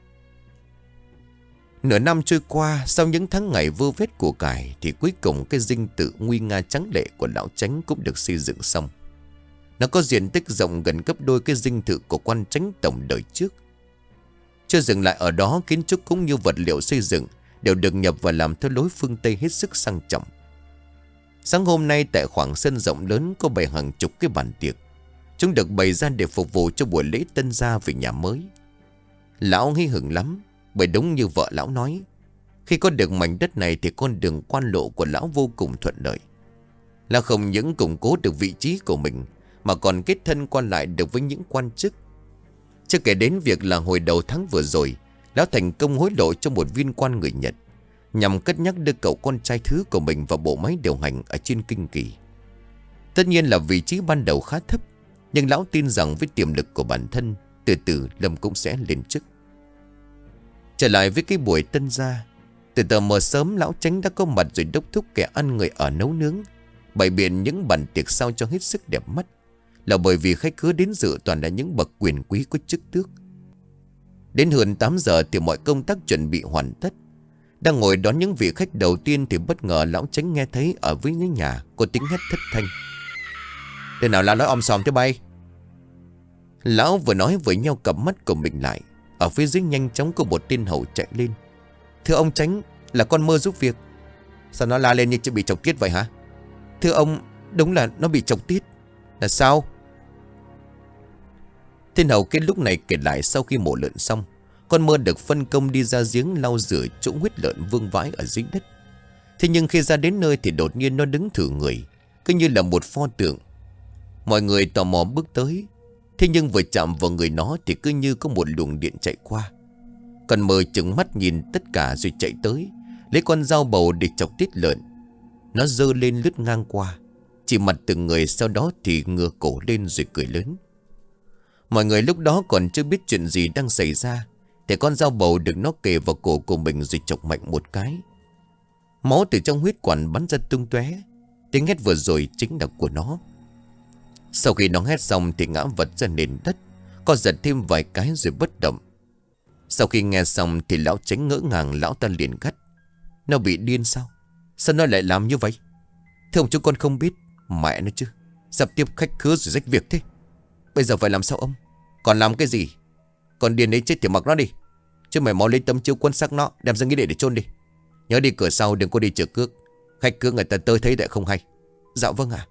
Nửa năm trôi qua, sau những tháng ngày vơ vét của cải, thì cuối cùng cái dinh tự nguy nga tráng lệ của lão Chánh cũng được xây dựng xong. Nó có diện tích rộng gần gấp đôi cái dinh thự của quan Chánh tổng đời trước. Chưa dừng lại ở đó, kiến trúc cũng như vật liệu xây dựng đều được nhập và làm theo lối phương Tây hết sức sang trọng. Sáng hôm nay tại khoảng sân rộng lớn có bày hàng chục cái bàn tiệc. Chúng được bày ra để phục vụ cho buổi lễ tân gia về nhà mới. Lão hí hửng lắm, bởi đúng như vợ lão nói, khi có được mảnh đất này thì con đường quan lộ của lão vô cùng thuận lợi. Lão không những củng cố được vị trí của mình, mà còn kết thân quan lại được với những quan chức. Chưa kể đến việc là hồi đầu tháng vừa rồi, lão thành công hối lộ cho một viên quan người Nhật, nhằm cất nhắc đưa cậu con trai thứ của mình vào bộ máy điều hành ở trên kinh kỳ. Tất nhiên là vị trí ban đầu khá thấp, nhưng lão tin rằng với tiềm lực của bản thân, từ từ Lâm cũng sẽ lên chức. Trở lại với cái buổi tân gia, từ tờ mờ sớm lão Chánh đã có mặt rồi đốc thúc kẻ ăn người ở nấu nướng, bày biện những bàn tiệc sao cho hết sức đẹp mắt, là bởi vì khách khứa đến dự toàn là những bậc quyền quý có chức tước. Đến hơn 8 giờ thì mọi công tác chuẩn bị hoàn tất. Đang ngồi đón những vị khách đầu tiên thì bất ngờ lão Chánh nghe thấy ở với cái nhà có tiếng hét thất thanh. Thế nào là nói om sòm thế bay? Lão vừa nói với nhau cặp mắt của mình lại. Ở phía dưới nhanh chóng có một tên hầu chạy lên. Thưa ông Chánh, là con Mơ giúp việc. Sao nó la lên như chưa bị chọc tiết vậy hả? Thưa ông, đúng là nó bị chọc tiết. Là sao? Tên hầu kia lúc này kể lại sau khi mổ lợn xong, con Mơ được phân công đi ra giếng lau rửa chỗ huyết lợn vương vãi ở dưới đất. Thế nhưng khi ra đến nơi thì đột nhiên nó đứng thử người, cứ như là một pho tượng. Mọi người tò mò bước tới. Thế nhưng vừa chạm vào người nó thì cứ như có một luồng điện chạy qua. Con Mơ trừng mắt nhìn tất cả rồi chạy tới, lấy con dao bầu để chọc tiết lợn. Nó giơ lên lướt ngang qua, chỉ mặt từng người, sau đó thì ngửa cổ lên rồi cười lớn. Mọi người lúc đó còn chưa biết chuyện gì đang xảy ra, thì con dao bầu được nó kề vào cổ của mình rồi chọc mạnh một cái. Máu từ trong huyết quản bắn ra tung tóe. Tiếng hét vừa rồi chính là của nó. Sau khi nó hét xong thì ngã vật ra nền đất, co giật thêm vài cái rồi bất động. Sau khi nghe xong thì lão Chánh ngỡ ngàng, lão ta liền gắt. Nó bị điên sao? Sao nó lại làm như vậy? Thưa ông, chúng con không biết. Mẹ nó chứ, sắp tiếp khách khứa rồi rách việc thế. Bây giờ phải làm sao ông? Còn làm cái gì? Còn điên ấy chết thì mặc nó đi. Chứ mày mau lấy tấm chiếu quân sắc nó, đem ra nghĩa để chôn đi. Nhớ đi cửa sau, đừng có đi chữa cước. Khách cước người ta tới thấy lại không hay. Dạ vâng ạ.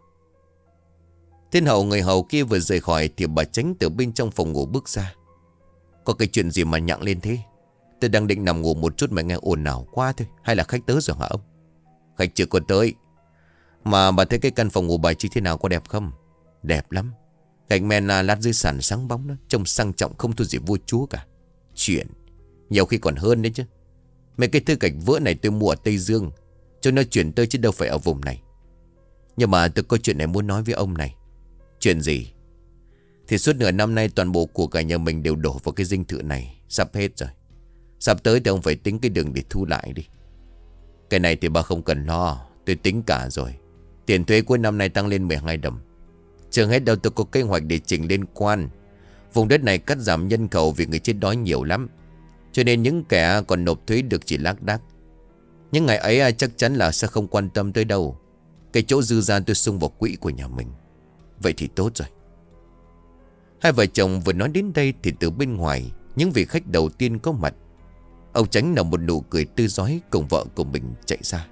Thiên hậu người hầu kia vừa rời khỏi thì bà Chánh từ bên trong phòng ngủ bước ra. Có cái chuyện gì mà nhặng lên thế? Tôi đang định nằm ngủ một chút mà nghe ồn ào quá thôi. Hay là khách tới rồi hả ông? Khách chưa có tới. Mà bà thấy cái căn phòng ngủ bài trí thế nào, có đẹp không? Đẹp lắm. Gạch men lát dưới sàn sáng bóng đó, trông sang trọng không thua gì vua chúa cả. Chuyện nhiều khi còn hơn đấy chứ. Mấy cái thư gạch vỡ này tôi mua ở Tây Dương, cho nó chuyển tới chứ đâu phải ở vùng này. Nhưng mà tôi có chuyện này muốn nói với ông này. Chuyện gì? Thì suốt nửa năm nay toàn bộ của cả nhà mình đều đổ vào cái dinh thự này. Sắp hết rồi. Sắp tới thì ông phải tính cái đường để thu lại đi. Cái này thì bà không cần lo, tôi tính cả rồi. Tiền thuế cuối năm nay tăng lên 12 đồng. Chưa hết đâu, tôi có kế hoạch để chỉnh lên quan. Vùng đất này cắt giảm nhân khẩu vì người chết đói nhiều lắm. Cho nên những kẻ còn nộp thuế được chỉ lác đác. Những ngày ấy chắc chắn là sẽ không quan tâm tới đâu. Cái chỗ dư ra tôi xung vào quỹ của nhà mình. Vậy thì tốt rồi. Hai vợ chồng vừa nói đến đây thì từ bên ngoài, những vị khách đầu tiên có mặt. Ông Chánh nở một nụ cười tươi rói cùng vợ của mình chạy ra.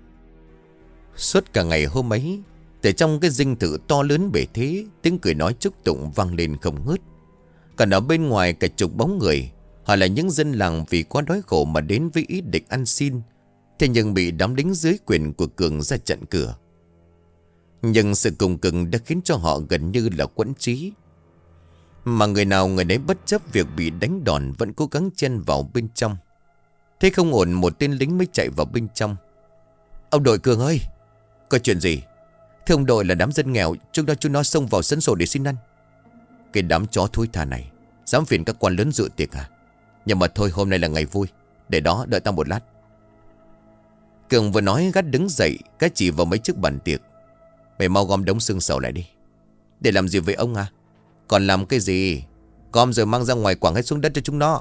Suốt cả ngày hôm ấy, từ trong cái dinh thự to lớn bể thế, tiếng cười nói chúc tụng vang lên không ngớt. Còn ở bên ngoài cả chục bóng người, họ là những dân làng vì quá đói khổ mà đến với ý định ăn xin. Thế nhưng bị đám lính dưới quyền của Cường ra chặn cửa. Nhưng sự cùng cực đã khiến cho họ gần như là quẫn trí. Mà người nào người nấy bất chấp việc bị đánh đòn vẫn cố gắng chen vào bên trong. Thế không ổn, một tên lính mới chạy vào bên trong. Ông đội Cường ơi, có chuyện gì? Thưa ông đội, là đám dân nghèo chúng nó xông vào sân sổ để xin ăn. Cái đám chó thối tha này dám phiền các quan lớn dự tiệc à? Nhưng mà thôi, hôm nay là ngày vui. Để đó, đợi tao một lát. Cường vừa nói gắt đứng dậy, cái chỉ vào mấy chiếc bàn tiệc. Mày mau gom đống xương sầu lại đi. Để làm gì với ông à? Còn làm cái gì? Gom rồi mang ra ngoài quẳng hết xuống đất cho chúng nó.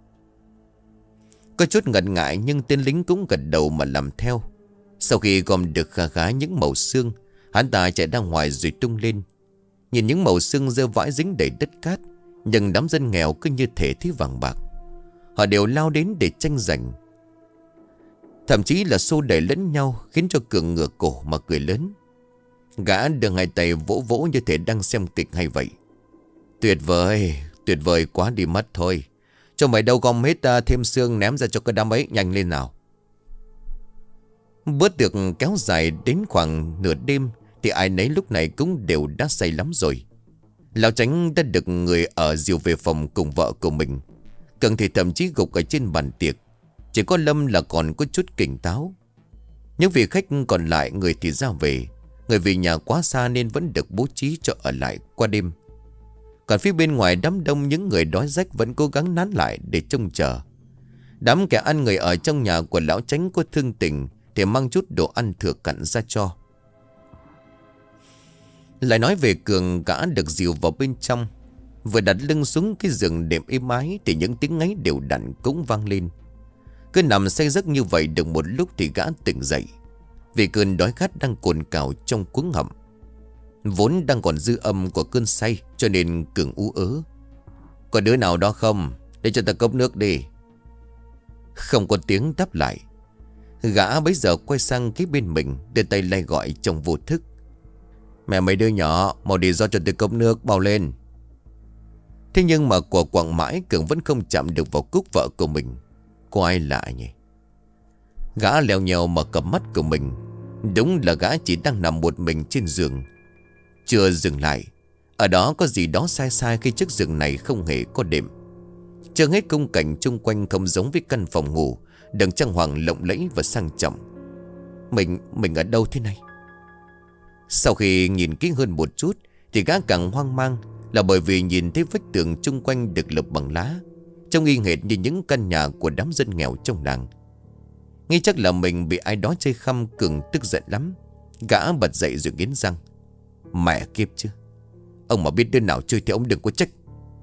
Có chút ngần ngại nhưng tên lính cũng gật đầu mà làm theo. Sau khi gom được khá khá những mẩu xương, hắn ta chạy ra ngoài rồi tung lên. Nhìn những mẩu xương dơ vãi dính đầy đất cát, nhưng đám dân nghèo cứ như thể thấy vàng bạc. Họ đều lao đến để tranh giành. thậm chí là xô đẩy lẫn nhau, khiến cho Cường ngửa cổ mà cười lớn. Gã đưa hai tay vỗ vỗ như thể đang xem kịch hay vậy. Tuyệt vời quá đi mất thôi. Cho mày đâu gom hết thêm xương ném ra cho cái đám ấy, nhanh lên nào. Bữa tiệc kéo dài đến khoảng nửa đêm thì ai nấy lúc này cũng đều đã say lắm rồi. Lão Chánh đã được người ở dìu về phòng cùng vợ của mình. Cường thì thậm chí gục ở trên bàn tiệc. Chỉ có Lâm là còn có chút tỉnh táo. Những vị khách còn lại người thì ra về. Người vì nhà quá xa nên vẫn được bố trí cho ở lại qua đêm. Còn phía bên ngoài đám đông những người đói rách vẫn cố gắng nán lại để trông chờ. Đám kẻ ăn người ở trong nhà của lão Chánh có thương tình thì mang chút đồ ăn thừa cặn ra cho. Lại nói về Cường, gã được dìu vào bên trong. Vừa đặt lưng xuống cái giường đệm êm ái thì những tiếng ngáy đều đặn cũng vang lên. Cứ nằm say giấc như vậy được một lúc thì gã tỉnh dậy, vì cơn đói khát đang cồn cào trong cuống họng. Vốn đang còn dư âm của cơn say cho nên Cường ú ớ. Có đứa nào đó không? Để cho ta cốc nước đi. Không có tiếng đáp lại. Gã bấy giờ quay sang cái bên mình, đưa tay lay gọi trong vô thức. Mẹ mấy đứa nhỏ, mau đi do cho tôi cốc nước, bao lên. Thế nhưng mà quả quạng mãi Cường vẫn không chạm được vào Cúc vợ của mình. Có ai lạ nhỉ? Gã leo nhèo mở cặp mắt của mình. Đúng là gã chỉ đang nằm một mình trên giường. Chưa dừng lại, ở đó có gì đó sai sai khi chiếc giường này không hề có đệm. Chưa hết khung cảnh chung quanh không giống với căn phòng ngủ đằng trang hoàng lộng lẫy và sang trọng. Mình ở đâu thế này? Sau khi nhìn kỹ hơn một chút thì gã càng hoang mang, là bởi vì nhìn thấy vách tường chung quanh được lợp bằng lá, trông y hệt như những căn nhà của đám dân nghèo trong làng. Nghĩ chắc là mình bị ai đó chơi khăm, Cường tức giận lắm. Gã bật dậy rồi nghiến răng. Mẹ kiếp chứ, ông mà biết đứa nào chơi thì ông đừng có trách.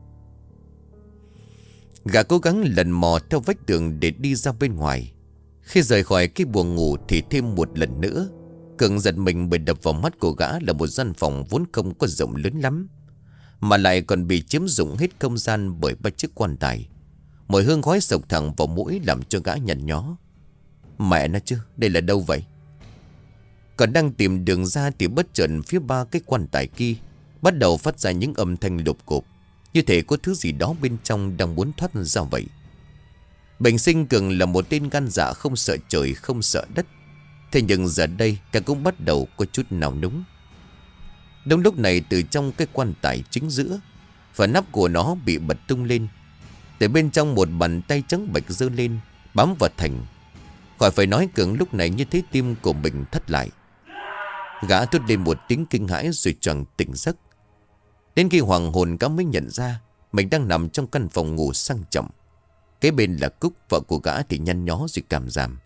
Gã cố gắng lần mò theo vách tường để đi ra bên ngoài. Khi rời khỏi cái buồng ngủ thì thêm một lần nữa Cường giật mình bởi đập vào mắt của gã là một gian phòng vốn không có rộng lớn lắm, mà lại còn bị chiếm dụng hết không gian bởi ba chiếc quan tài. Mùi hương khói sộc thẳng vào mũi làm cho gã nhăn nhó. Mẹ nó chứ, đây là đâu vậy? Còn đang tìm đường ra thì bất chợt phía ba cái quan tài kia bắt đầu phát ra những âm thanh lục cộp, như thể có thứ gì đó bên trong đang muốn thoát ra vậy. Bình sinh Cường là một tên gan dạ không sợ trời không sợ đất. Thế nhưng giờ đây cả cũng bắt đầu có chút nào núng. Đúng lúc này từ trong cái quan tài chính giữa, và nắp của nó bị bật tung lên. Từ bên trong một bàn tay trắng bệch giơ lên, bám vào thành. Khỏi phải nói Cường lúc này như thấy tim của mình thắt lại. Gã thốt lên một tiếng kinh hãi rồi choàng tỉnh giấc. Đến khi hoàng hồn gã mới nhận ra mình đang nằm trong căn phòng ngủ sang trọng. Kế bên là Cúc, vợ của gã thì nhăn nhó rồi cảm giảm.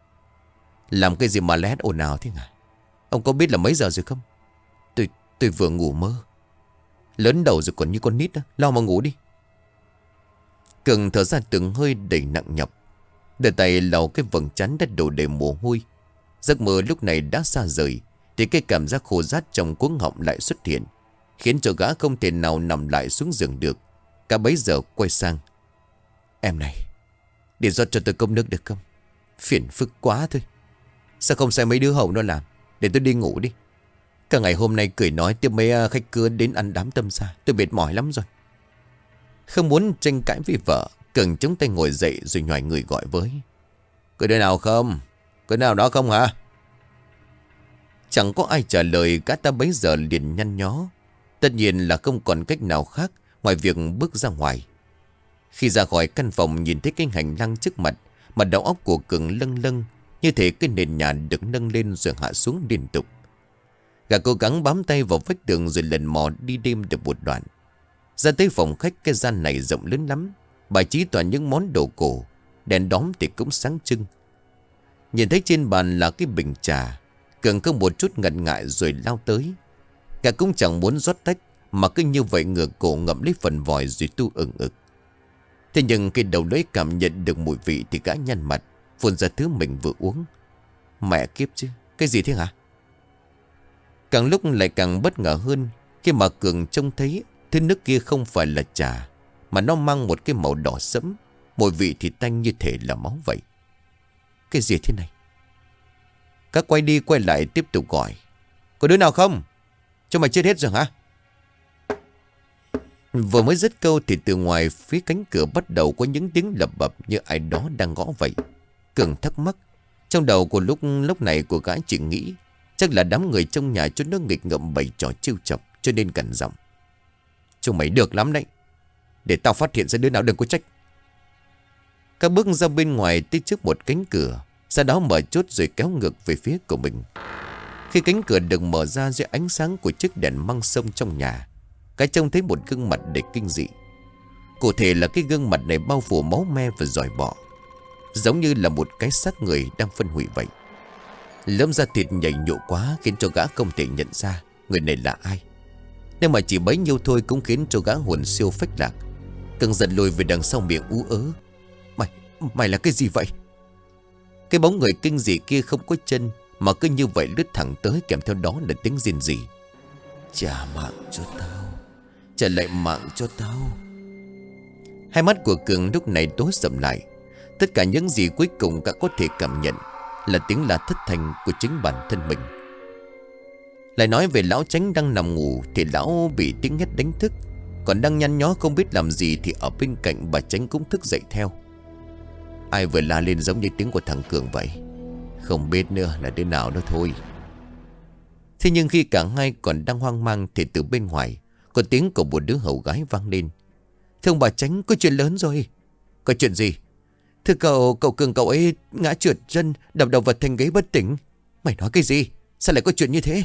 Làm cái gì mà lét ồn ào thế hả? Ông có biết là mấy giờ rồi không? Tôi vừa ngủ mơ. Lớn đầu rồi còn như con nít đó. Lo mà ngủ đi. Cường thở ra từng hơi đầy nặng nhọc, đưa tay lau cái vầng trán đã đổ đầy mồ hôi. Giấc mơ lúc này đã xa rời, thì cái cảm giác khô rát trong cuống họng lại xuất hiện, khiến cho gã không thể nào nằm lại xuống giường được. Cả bấy giờ quay sang. Em này, để rót cho tôi cốc nước được không? Phiền phức quá thôi. Sao không sai mấy đứa hầu nó làm? Để tôi đi ngủ đi. Cả ngày hôm nay cười nói tiếp mấy khách cưa đến ăn đám tâm xa. Tôi mệt mỏi lắm rồi. Không muốn tranh cãi với vợ, Cường chống tay ngồi dậy rồi nhòi người gọi với. Có đứa nào không? Có đứa nào đó không hả? Chẳng có ai trả lời, cả ta bấy giờ liền nhăn nhó. Tất nhiên là không còn cách nào khác ngoài việc bước ra ngoài. Khi ra khỏi căn phòng nhìn thấy cái hành lang trước mặt, mà đầu óc của Cường lâng lâng, như thể cái nền nhà được nâng lên rồi hạ xuống liên tục. Gã cố gắng bám tay vào vách tường rồi lần mò đi đêm được một đoạn. Ra tới phòng khách, cái gian này rộng lớn lắm, bài trí toàn những món đồ cổ, đèn đóm thì cũng sáng trưng. Nhìn thấy trên bàn là cái bình trà, Cường có một chút ngần ngại rồi lao tới. Gã cũng chẳng muốn rót tách, mà cứ như vậy ngửa cổ ngậm lấy phần vòi rồi tu ừng ực. Thế nhưng khi đầu lưỡi cảm nhận được mùi vị thì gã nhăn mặt, phun ra thứ mình vừa uống. Mẹ kiếp chứ, cái gì thế hả? Càng lúc lại càng bất ngờ hơn khi mà Cường trông thấy thứ nước kia không phải là trà, mà nó mang một cái màu đỏ sẫm, mùi vị thì tanh như thể là máu vậy. Cái gì thế này? Các quay đi quay lại tiếp tục gọi. Có đứa nào không? Cho mày chết hết rồi hả? Vừa mới dứt câu thì từ ngoài phía cánh cửa bắt đầu có những tiếng lập bập như ai đó đang gõ vậy. Cường thắc mắc. Trong đầu của lúc này của gã chỉ nghĩ chắc là đám người trong nhà cho nó nghịch ngợm bày trò trêu chọc, cho nên cằn giọng. Chúng mày được lắm đấy. Để tao phát hiện ra đứa nào đừng có trách. Các bước ra bên ngoài tới trước một cánh cửa, sau đó mở chốt rồi kéo ngược về phía của mình. Khi cánh cửa được mở ra dưới ánh sáng của chiếc đèn măng sông trong nhà, cái trông thấy một gương mặt đầy kinh dị. Cụ thể là cái gương mặt này bao phủ máu me và giòi bọ, giống như là một cái xác người đang phân hủy vậy. Lớp da thịt nhầy nhụa quá khiến cho gã không thể nhận ra người này là ai. Nhưng mà chỉ bấy nhiêu thôi cũng khiến cho gã hồn siêu phách lạc. Cường dần lùi về đằng sau miệng ú ớ. Mày là cái gì vậy? Cái bóng người kinh dị kia không có chân mà cứ như vậy lướt thẳng tới, kèm theo đó là tiếng rên rỉ. Trả mạng cho tao, trả lại mạng cho tao. Hai mắt của Cường lúc này tối sầm lại. Tất cả những gì cuối cùng cả có thể cảm nhận là tiếng la thất thanh của chính bản thân mình. Lại nói về lão Chánh đang nằm ngủ thì lão bị tiếng hét đánh thức. Còn đang nhăn nhó không biết làm gì thì ở bên cạnh bà Chánh cũng thức dậy theo. Ai vừa la lên giống như tiếng của thằng Cường vậy? Không biết nữa là đứa nào đó thôi. Thế nhưng khi cả hai còn đang hoang mang thì từ bên ngoài có tiếng của một đứa hầu gái vang lên. Thưa ông bà Chánh, có chuyện lớn rồi. Có chuyện gì? Thưa cậu Cường, cậu ấy ngã trượt chân, đập đầu vào thành ghế bất tỉnh. Mày nói cái gì? Sao lại có chuyện như thế?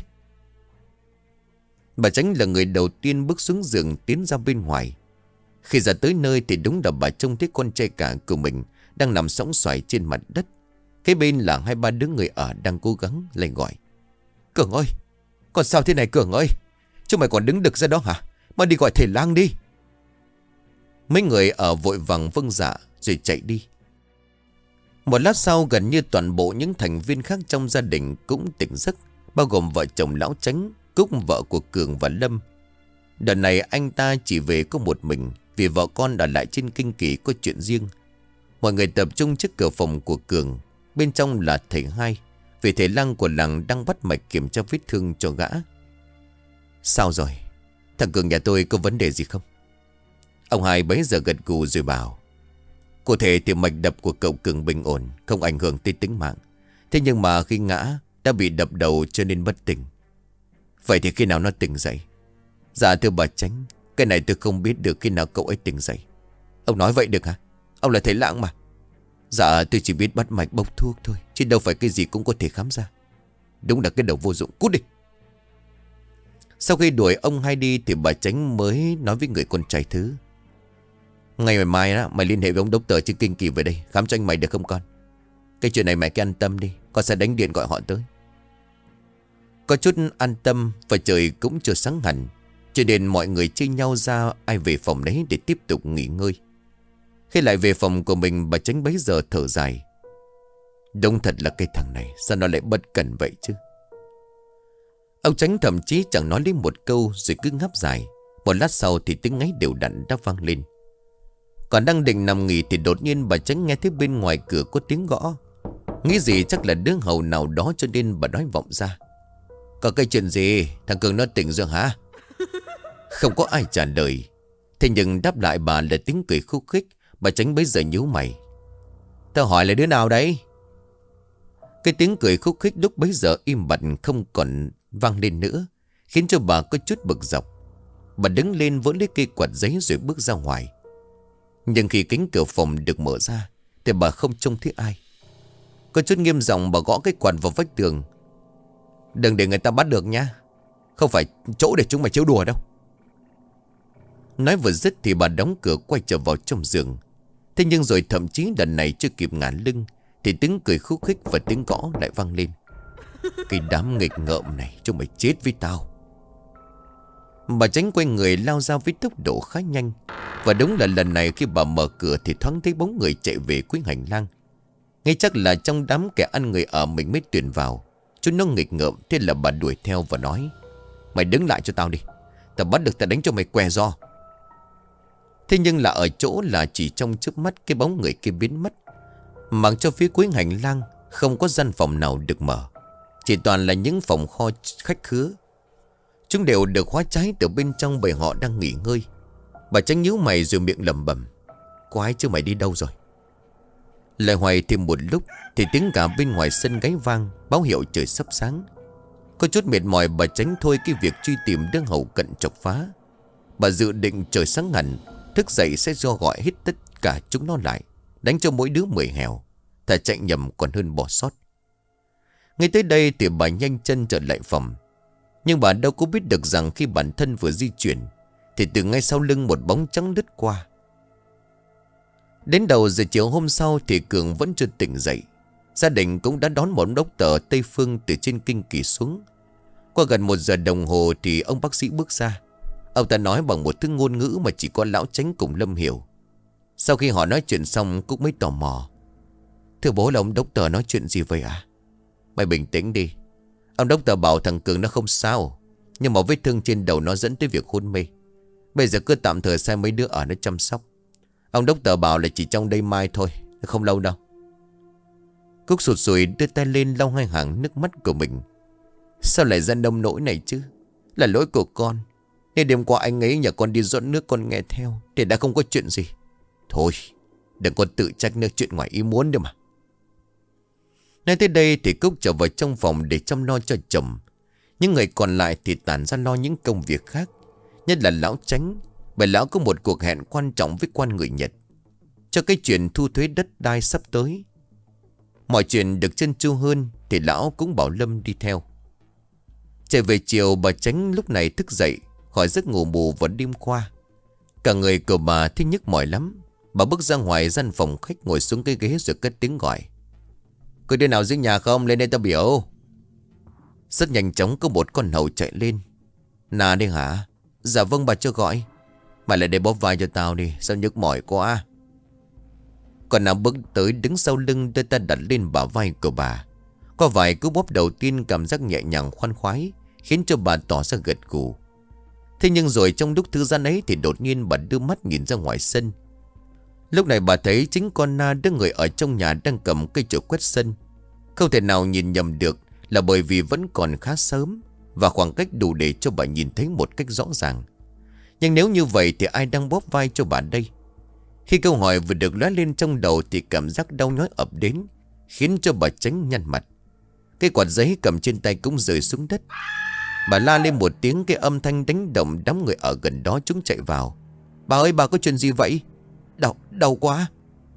Bà Chánh là người đầu tiên bước xuống giường tiến ra bên ngoài. Khi ra tới nơi thì đúng là bà trông thấy con trai cả của mình đang nằm sõng xoài trên mặt đất. Cái bên là hai ba đứa người ở đang cố gắng lên gọi. Cường ơi! Còn sao thế này Cường ơi? Chúng mày còn đứng đực ra đó hả? Mà đi gọi thầy lang đi. Mấy người ở vội vàng vâng dạ rồi chạy đi. Một lát sau gần như toàn bộ những thành viên khác trong gia đình cũng tỉnh giấc, bao gồm vợ chồng lão Chánh, Cúc vợ của Cường và Lâm. Đợt này anh ta chỉ về có một mình vì vợ con ở lại trên Kinh Kỳ có chuyện riêng. Mọi người tập trung trước cửa phòng của Cường. Bên trong là thầy Hai, vì thầy lang của làng đang bắt mạch kiểm tra vết thương cho gã. Sao rồi? Thằng Cường nhà tôi có vấn đề gì không? Ông Hai bấy giờ gật gù rồi bảo. Cụ thể thì mạch đập của cậu Cường bình ổn, không ảnh hưởng tới tính mạng. Thế nhưng mà khi ngã đã bị đập đầu cho nên bất tỉnh. Vậy thì khi nào nó tỉnh dậy? Dạ thưa bà Chánh, cái này tôi không biết được khi nào cậu ấy tỉnh dậy. Ông nói vậy được hả? Ông là thầy lang mà. Dạ tôi chỉ biết bắt mạch bốc thuốc thôi, chứ đâu phải cái gì cũng có thể khám ra. Đúng là cái đầu vô dụng, cút đi. Sau khi đuổi ông Hai đi thì bà Chánh mới nói với người con trai thứ. Ngày mai đó, mày liên hệ với ông đốc tờ trên Kinh Kỳ về đây khám cho anh mày được không con? Cái chuyện này mày cứ an tâm đi, con sẽ đánh điện gọi họ tới. Có chút an tâm và trời cũng chưa sáng hẳn, cho nên mọi người chia nhau ra ai về phòng đấy để tiếp tục nghỉ ngơi. Khi lại về phòng của mình, bà Chánh bấy giờ thở dài. Đúng thật là cái thằng này, sao nó lại bất cẩn vậy chứ? Ông Chánh thậm chí chẳng nói đến một câu rồi cứ ngáp dài. Một lát sau thì tiếng ngáy đều đặn đã vang lên. Còn đang định nằm nghỉ thì đột nhiên bà Chánh nghe thấy bên ngoài cửa có tiếng gõ. Nghĩ gì chắc là đứa hầu nào đó cho nên bà nói vọng ra. Có cái chuyện gì? Thằng Cường nó tỉnh rồi hả? Không có ai trả lời. Thế nhưng đáp lại bà là tiếng cười khúc khích. Bà Chánh bấy giờ nhíu mày. Tao hỏi là đứa nào đấy? Cái tiếng cười khúc khích lúc bấy giờ im bặt không còn vang lên nữa, khiến cho bà có chút bực dọc. Bà đứng lên vỗ lấy cây quạt giấy rồi bước ra ngoài. Nhưng khi cánh cửa phòng được mở ra thì bà không trông thấy ai. Có chút nghiêm giọng bà gõ cái quạt vào vách tường. Đừng để người ta bắt được nha, không phải chỗ để chúng mày trêu đùa đâu. Nói vừa dứt thì bà đóng cửa quay trở vào trong giường. Thế nhưng rồi thậm chí lần này chưa kịp ngả lưng thì tiếng cười khúc khích và tiếng gõ lại vang lên. Cái đám nghịch ngợm này, chúng mày chết với tao. Bà Chánh quay người lao ra với tốc độ khá nhanh. Và đúng là lần này khi bà mở cửa thì thoáng thấy bóng người chạy về cuối hành lang. Ngay chắc là trong đám kẻ ăn người ở mình mới tuyển vào. Chúng nó nghịch ngợm, thế là bà đuổi theo và nói. Mày đứng lại cho tao đi, tao bắt được tao đánh cho mày què ro. Thế nhưng là ở chỗ là chỉ trong chớp mắt cái bóng người kia biến mất. Mặc cho phía cuối hành lang không có gian phòng nào được mở. chỉ toàn là những phòng kho khách khứa. Chúng đều được khóa trái từ bên trong bởi họ đang nghỉ ngơi. Bà Tránh nhíu mày rồi miệng lẩm bẩm: quái chứ, mày đi đâu rồi? Lại hoài thêm một lúc thì tiếng cả bên ngoài sân gáy vang, báo hiệu trời sắp sáng. Có chút mệt mỏi, bà Tránh thôi cái việc truy tìm đứa hầu cận chọc phá. Bà dự định trời sáng hẳn thức dậy sẽ do gọi hết tất cả chúng nó lại, đánh cho mỗi đứa 10 hèo. Thà chạy nhầm còn hơn bỏ sót. Ngay tới đây thì bà nhanh chân trở lại phòng. Nhưng bà đâu có biết được rằng khi bản thân vừa di chuyển thì từ ngay sau lưng một bóng trắng lướt qua. Đến đầu giờ chiều hôm sau thì Cường vẫn chưa tỉnh dậy. Gia đình cũng đã đón một đốc tờ Tây Phương từ trên kinh kỳ xuống. Qua gần 1 giờ đồng hồ thì ông bác sĩ bước ra. Ông ta nói bằng một thứ ngôn ngữ mà chỉ có lão Chánh cùng Lâm hiểu. Sau khi họ nói chuyện xong cũng mới tò mò: thưa bố, là ông đốc tờ nói chuyện gì vậy à? Mày bình tĩnh đi. Ông đốc tờ bảo thằng Cường nó không sao, nhưng mà vết thương trên đầu nó dẫn tới việc hôn mê. Bây giờ cứ tạm thời sai mấy đứa ở nó chăm sóc. Ông đốc tờ bảo là chỉ trong đây mai thôi, không lâu đâu. Cúc sụt sùi đưa tay lên lau hai hàng nước mắt của mình. Sao lại ra nông nỗi này chứ? Là lỗi của con. Nên đêm qua anh ấy nhờ con đi dọn nước con nghe theo thì đã không có chuyện gì. Thôi đừng có tự trách nữa, chuyện ngoài ý muốn đâu mà. Nói tới đây thì Cúc trở vào trong phòng để chăm lo cho chồng. Những người còn lại thì tản ra lo những công việc khác. Nhất là lão Chánh, bởi lão có một cuộc hẹn quan trọng với quan người Nhật cho cái chuyện thu thuế đất đai sắp tới. Mọi chuyện được trơn tru hơn thì lão cũng bảo Lâm đi theo. Trở về chiều, bà Chánh lúc này thức dậy khỏi giấc ngủ bù vào đêm qua. Cả người của bà thấy nhức mỏi lắm. Bà bước ra ngoài gian phòng khách, ngồi xuống cái ghế rồi cất tiếng gọi: có đứa nào dưới nhà không? Lên đây tao biểu. Rất nhanh chóng có một con hầu chạy lên. Nà đây hả? Dạ vâng bà cho gọi. Mày lại để bóp vai cho tao đi, sao nhức mỏi quá. Con nào bước tới đứng sau lưng, đưa ta đặt lên bả vai của bà. Có vài cú bóp đầu tiên cảm giác nhẹ nhàng khoan khoái, khiến cho bà tỏ ra gật gù. Thế nhưng rồi trong lúc thư gian ấy thì đột nhiên bà đưa mắt nhìn ra ngoài sân. Lúc này bà thấy chính con Na, đứa người ở trong nhà, đang cầm cây chổi quét sân. Không thể nào nhìn nhầm được là bởi vì vẫn còn khá sớm và khoảng cách đủ để cho bà nhìn thấy một cách rõ ràng. Nhưng nếu như vậy thì ai đang bóp vai cho bà đây? Khi câu hỏi vừa được lóe lên trong đầu thì cảm giác đau nhói ập đến, khiến cho bà Chánh nhăn mặt. Cái quạt giấy cầm trên tay cũng rơi xuống đất. Bà la lên một tiếng, cái âm thanh đánh động đám người ở gần đó chúng chạy vào. Bà ơi, bà có chuyện gì vậy? Đau quá.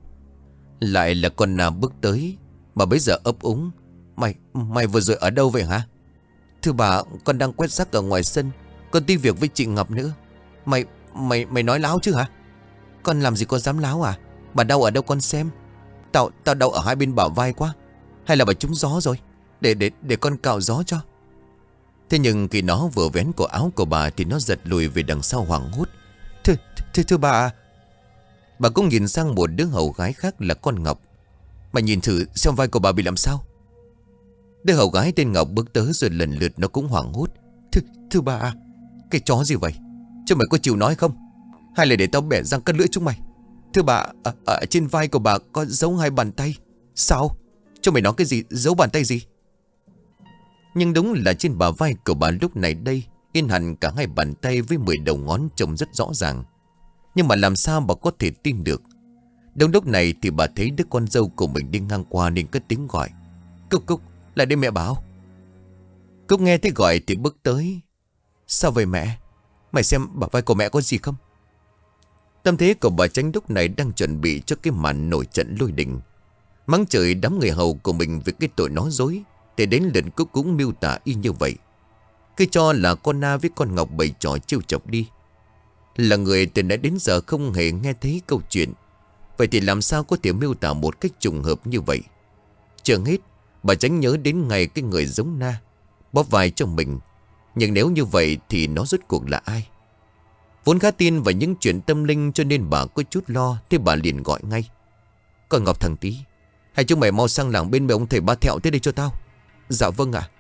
Lại là con nào bước tới. Bà bấy giờ ấp úng: Mày vừa rồi ở đâu vậy hả? Thưa bà, con đang quét rác ở ngoài sân. Con tí việc với chị Ngọc nữa. Mày nói láo chứ hả? Con làm gì có dám láo à? Bà đau ở đâu con xem. Tao đau ở hai bên bả vai quá. Hay là bà trúng gió rồi? Để con cạo gió cho. Thế nhưng khi nó vừa vén cổ áo của bà thì nó giật lùi về đằng sau hoảng hốt. Thưa bà. Bà cũng nhìn sang một đứa hầu gái khác là con Ngọc. Mày nhìn thử xem vai của bà bị làm sao. Đứa hầu gái tên Ngọc bước tới rồi lần lượt nó cũng hoảng hốt. Thưa bà, cái chó gì vậy? Chứ mày có chịu nói không? Hay là để tao bẻ răng cắt lưỡi chúng mày? Thưa bà, ở trên vai của bà có dấu 2 bàn tay. Sao? Cho mày nói cái gì? Dấu bàn tay gì? Nhưng đúng là trên bả vai của bà lúc này đây in hẳn cả 2 bàn tay với 10 đầu ngón trông rất rõ ràng. Nhưng mà làm sao bà có thể tin được? Đúng lúc này thì bà thấy đứa con dâu của mình đi ngang qua nên cất tiếng gọi: Cúc, lại đây mẹ bảo. Cúc nghe thấy gọi thì bước tới. Sao vậy mẹ? Mày xem bả vai của mẹ có gì không? Tâm thế của bà Chánh lúc này đang chuẩn bị cho cái màn nổi trận lôi đình, mắng chửi đám người hầu của mình vì cái tội nói dối. Thì đến lượt Cúc cũng miêu tả y như vậy. Cứ cho là con Na với con Ngọc bày trò trêu chọc đi. Là người từ nãy đến giờ không hề nghe thấy câu chuyện, vậy thì làm sao có thể miêu tả một cách trùng hợp như vậy? Chưa hết, bà Chánh nhớ đến ngày cái người giống Na bóp vai cho mình. Nhưng nếu như vậy thì nó rốt cuộc là ai? Vốn khá tin vào những chuyện tâm linh cho nên bà có chút lo. Thế bà liền gọi ngay: Con Ngọc thằng Tí, hay chúng mày mau sang làng bên mày ông thầy Ba Thẹo tới đây cho tao. Dạ vâng ạ.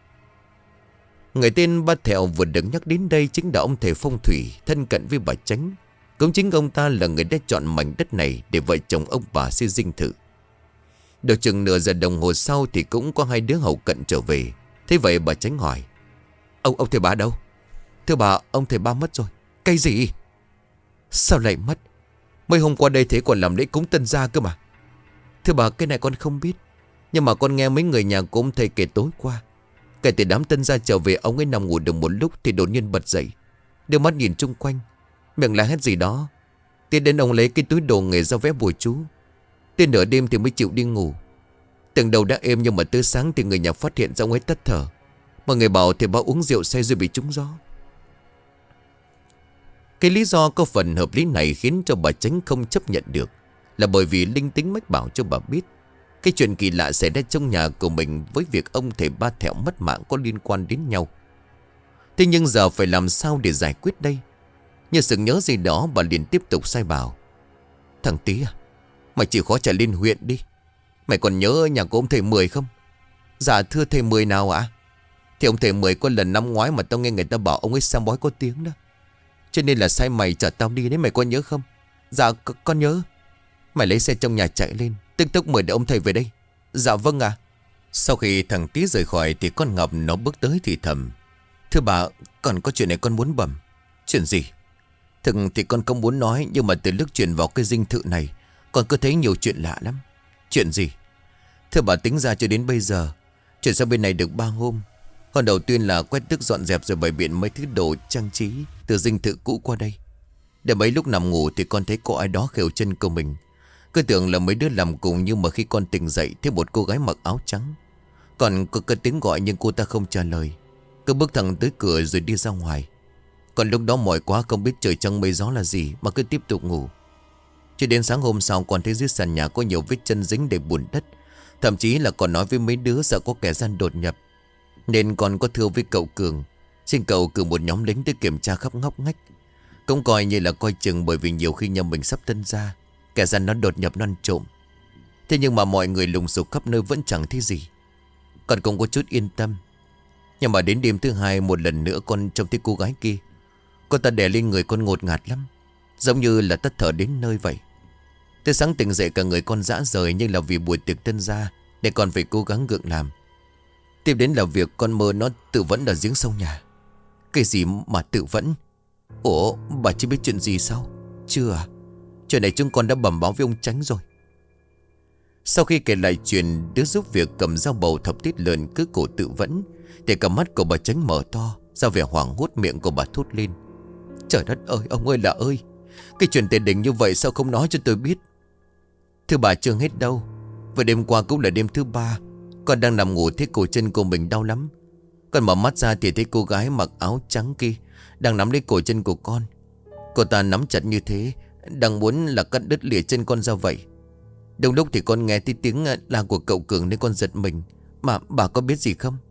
Người tên Ba Thẹo vừa được nhắc đến đây chính là ông thầy phong thủy thân cận với bà Chánh. Cũng chính ông ta là người đã chọn mảnh đất này để vợ chồng ông bà xây dinh thự. Được chừng nửa giờ đồng hồ sau thì cũng có 2 đứa hầu cận trở về. Thế vậy bà Chánh hỏi: Ông thầy bà đâu? Thưa bà, ông thầy ba mất rồi. Cái gì? Sao lại mất? Mấy hôm qua đây thế còn làm lễ cúng tân gia cơ mà. Thưa bà, cái này con không biết. Nhưng mà con nghe mấy người nhà của ông thầy kể tối qua. Kể từ đám tân gia trở về, ông ấy nằm ngủ được một lúc thì đột nhiên bật dậy, đưa mắt nhìn chung quanh, miệng la hét gì đó. Tiến đến ông lấy cái túi đồ nghề ra vẽ bùa chú. Tới nửa đêm thì mới chịu đi ngủ. Tưởng đầu đã êm nhưng mà tới sáng thì người nhà phát hiện ra ông ấy tắt thở. Mọi người bảo thì bà uống rượu say rồi bị trúng gió. Cái lý do có phần hợp lý này khiến cho bà Chánh không chấp nhận được, là bởi vì linh tính mách bảo cho bà biết cái chuyện kỳ lạ xảy ra trong nhà của mình với việc ông thầy ba Thẹo mất mạng có liên quan đến nhau. Thế nhưng giờ phải làm sao để giải quyết đây? Như sự nhớ gì đó, bà liền tiếp tục sai bảo: Thằng Tí à, mày chịu khó chạy lên huyện đi. Mày còn nhớ nhà của ông thầy Mười không? Dạ thưa thầy Mười nào ạ? Thì ông thầy Mười có lần năm ngoái mà tao nghe người ta bảo ông ấy xem bói có tiếng đó, cho nên là sai mày chở tao đi đấy, mày có nhớ không? Dạ con nhớ. Mày lấy xe trong nhà chạy lên, tức tốc mời để ông thầy về đây. Dạ vâng ạ. Sau khi thằng Tí rời khỏi thì con Ngọc nó bước tới thì thầm: Thưa bà, còn có chuyện này con muốn bẩm. Chuyện gì? Thực thì con không muốn nói, nhưng mà từ lúc chuyển vào cái dinh thự này, con cứ thấy nhiều chuyện lạ lắm. Chuyện gì? Thưa bà, tính ra cho đến bây giờ chuyển sang bên này được 3 hôm. Hôm đầu tiên là quét tước dọn dẹp rồi bày biện mấy thứ đồ trang trí từ dinh thự cũ qua đây. Để mấy lúc nằm ngủ thì con thấy có ai đó khều chân của mình. Cứ tưởng là mấy đứa làm cùng, nhưng mà khi con tỉnh dậy thấy một cô gái mặc áo trắng. Còn có cái tiếng gọi nhưng cô ta không trả lời, cứ bước thẳng tới cửa rồi đi ra ngoài. Còn lúc đó mỏi quá không biết trời trăng mây gió là gì mà cứ tiếp tục ngủ. Cho đến sáng hôm sau còn thấy dưới sàn nhà có nhiều vết chân dính đầy bùn đất. Thậm chí là còn nói với mấy đứa sợ có kẻ gian đột nhập, nên còn có thưa với cậu Cường, xin cậu cử một nhóm lính tới kiểm tra khắp ngóc ngách. Cũng coi như là coi chừng, bởi vì nhiều khi nhà mình sắp tân ra, kẻ gian nó đột nhập nó ăn trộm. Thế nhưng mà mọi người lùng sục khắp nơi vẫn chẳng thấy gì. Con cũng có chút yên tâm. Nhưng mà đến đêm thứ hai một lần nữa con trông thấy cô gái kia. Cô ta đè lên người con ngột ngạt lắm, giống như là tắt thở đến nơi vậy. Tới sáng tỉnh dậy cả người con rã rời, nhưng là vì buổi tiệc tân gia để con phải cố gắng gượng làm. Tiếp đến là việc con mơ nó tự vẫn ở giếng sâu nhà. Cái gì mà tự vẫn? Ủa, bà chưa biết chuyện gì sao? Chưa à? Chuyện này chúng con đã bẩm báo với ông Chánh rồi. Sau khi kể lại chuyện đứa giúp việc cầm dao bầu thọc tiết lợn cứ cổ tự vẫn, thì cả mắt của bà Chánh mở to ra vẻ hoảng hốt, miệng của bà thốt lên: Trời đất ơi, ông ơi là ơi! Cái chuyện tiền đình như vậy sao không nói cho tôi biết? Thưa bà, chưa hết đâu. Và đêm qua cũng là đêm thứ 3. Con đang nằm ngủ thấy cổ chân của mình đau lắm. Con mở mắt ra thì thấy cô gái mặc áo trắng kia đang nắm lấy cổ chân của con. Cô ta nắm chặt như thế, đang muốn là cắt đứt lìa chân con ra vậy. Đồng lúc thì con nghe thấy tiếng la của cậu Cường nên con giật mình. Mà bà có biết gì không?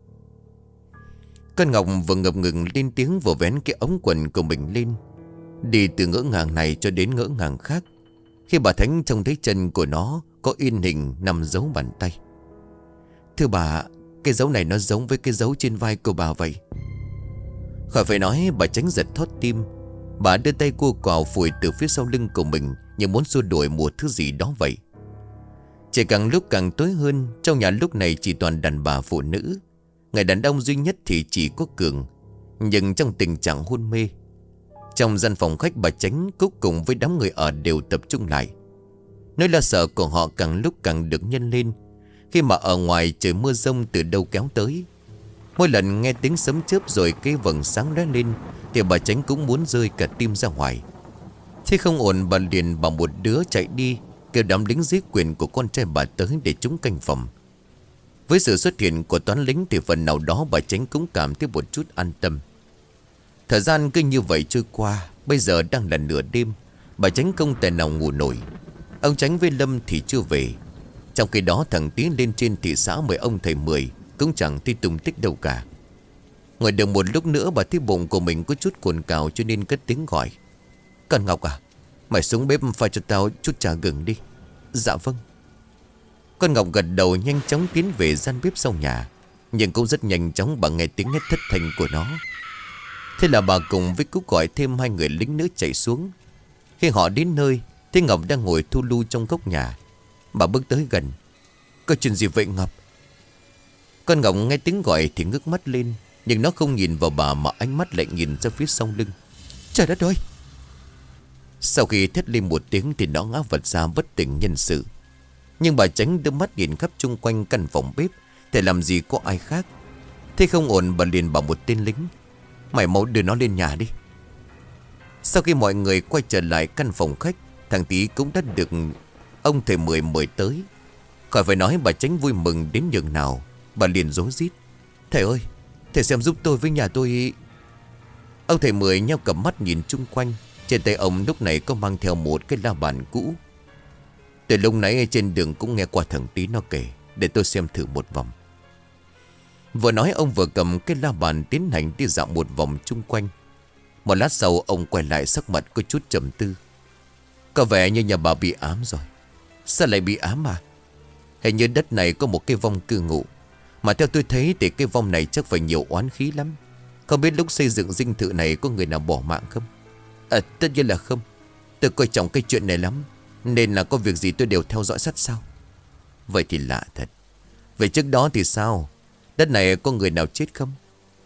Con Ngọc vừa ngập ngừng lên tiếng vừa vén cái ống quần của mình lên, đi từ ngỡ ngàng này cho đến ngỡ ngàng khác, khi bà Thánh trông thấy chân của nó có in hình nằm dấu bàn tay. Thưa bà, cái dấu này nó giống với cái dấu trên vai của bà vậy. Khỏi phải nói, bà Tránh giật thót tim. Bà đưa tay cua quào phủi từ phía sau lưng của mình, như muốn xua đuổi một thứ gì đó vậy. Trời càng lúc càng tối hơn. Trong nhà lúc này chỉ toàn đàn bà phụ nữ. Người đàn ông duy nhất thì chỉ có Cường, nhưng trong tình trạng hôn mê. Trong gian phòng khách, bà Tránh Cúc cùng với đám người ở đều tập trung lại. Nỗi lo sợ của họ càng lúc càng được nhân lên, khi mà ở ngoài trời mưa giông từ đâu kéo tới. Mỗi lần nghe tiếng sấm chớp rồi cái vầng sáng lóe lên thì bà Tránh cũng muốn rơi cả tim ra ngoài. Thế không ổn, bà liền bảo một đứa chạy đi kêu đám lính dưới quyền của con trai bà tới để chúng canh phòng. Với sự xuất hiện của toán lính thì phần nào đó bà Tránh cũng cảm thấy một chút an tâm. Thời gian cứ như vậy trôi qua. Bây giờ đang là nửa đêm, bà Tránh không thể nào ngủ nổi. Ông Tránh với Lâm thì chưa về. Trong khi đó thằng Tí lên trên thị xã mời ông thầy Mười cũng chẳng thấy tung tích đâu cả. Ngồi được một lúc nữa, bà thấy bụng của mình có chút cồn cào cho nên cất tiếng gọi: Con Ngọc à, mày xuống bếp pha cho tao chút trà gừng đi. Dạ vâng. Con Ngọc gật đầu nhanh chóng tiến về gian bếp sau nhà. Nhưng cũng rất nhanh chóng bà nghe tiếng hét thất thanh của nó. Thế là bà cùng với Cúc gọi thêm 2 người lính nữa chạy xuống. Khi họ đến nơi, thấy Ngọc đang ngồi thu lu trong góc nhà. Bà bước tới gần: Có chuyện gì vậy Ngọc? Con Ngọc nghe tiếng gọi thì ngước mắt lên, nhưng nó không nhìn vào bà mà ánh mắt lại nhìn ra phía sau lưng. Trời đất ơi! Sau khi thét lên một tiếng thì nó ngã vật ra bất tỉnh nhân sự. Nhưng bà Tránh đưa mắt nhìn khắp chung quanh căn phòng bếp, để làm gì có ai khác. Thế không ổn, bà liền bảo một tên lính: mày mau đưa nó lên nhà đi. Sau khi mọi người quay trở lại căn phòng khách, thằng Tí cũng đã được ông thầy Mười mời tới. Khỏi phải nói bà Tránh vui mừng đến nhường nào. Bà liền rối rít: thầy ơi, thầy xem giúp tôi với nhà tôi. Ông thầy Mười nheo cặp mắt nhìn chung quanh. Trên tay ông lúc này có mang theo một cái la bàn cũ. Từ lúc nãy trên đường cũng nghe qua thằng Tí nó kể, để tôi xem thử một vòng. Vừa nói ông vừa cầm cái la bàn tiến hành đi dạo một vòng chung quanh. Một lát sau ông quay lại, sắc mặt có chút trầm tư. Có vẻ như nhà bà bị ám rồi. Sao lại bị ám à? Hình như đất này có một cái vong cư ngụ, mà theo tôi thấy thì cái vong này chắc phải nhiều oán khí lắm. Không biết lúc xây dựng dinh thự này có người nào bỏ mạng không? Tất nhiên là không. Tôi coi trọng cái chuyện này lắm, nên là có việc gì tôi đều theo dõi sát sao. Vậy thì lạ thật. Vậy trước đó thì sao? Đất này có người nào chết không?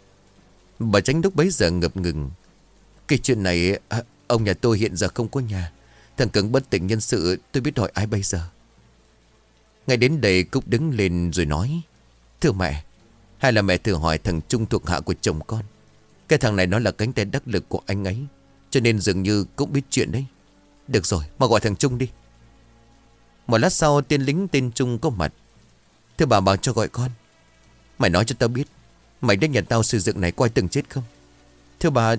Bà Tránh lúc bấy giờ ngập ngừng. Cái chuyện này ông nhà tôi hiện giờ không có nhà. Thằng Cứng bất tỉnh nhân sự, tôi biết hỏi ai bây giờ. Ngay đến đây Cúc đứng lên rồi nói: thưa mẹ, hay là mẹ thử hỏi thằng Trung thuộc hạ của chồng con. Cái thằng này nó là cánh tay đắc lực của anh ấy, cho nên dường như cũng biết chuyện đấy. Được rồi, mà gọi thằng Trung đi. Một lát sau tên lính tên Trung có mặt. Thưa bà, bảo cho gọi con. Mày nói cho tao biết, mày đến nhà tao xây dựng này có ai từng chết không? Thưa bà...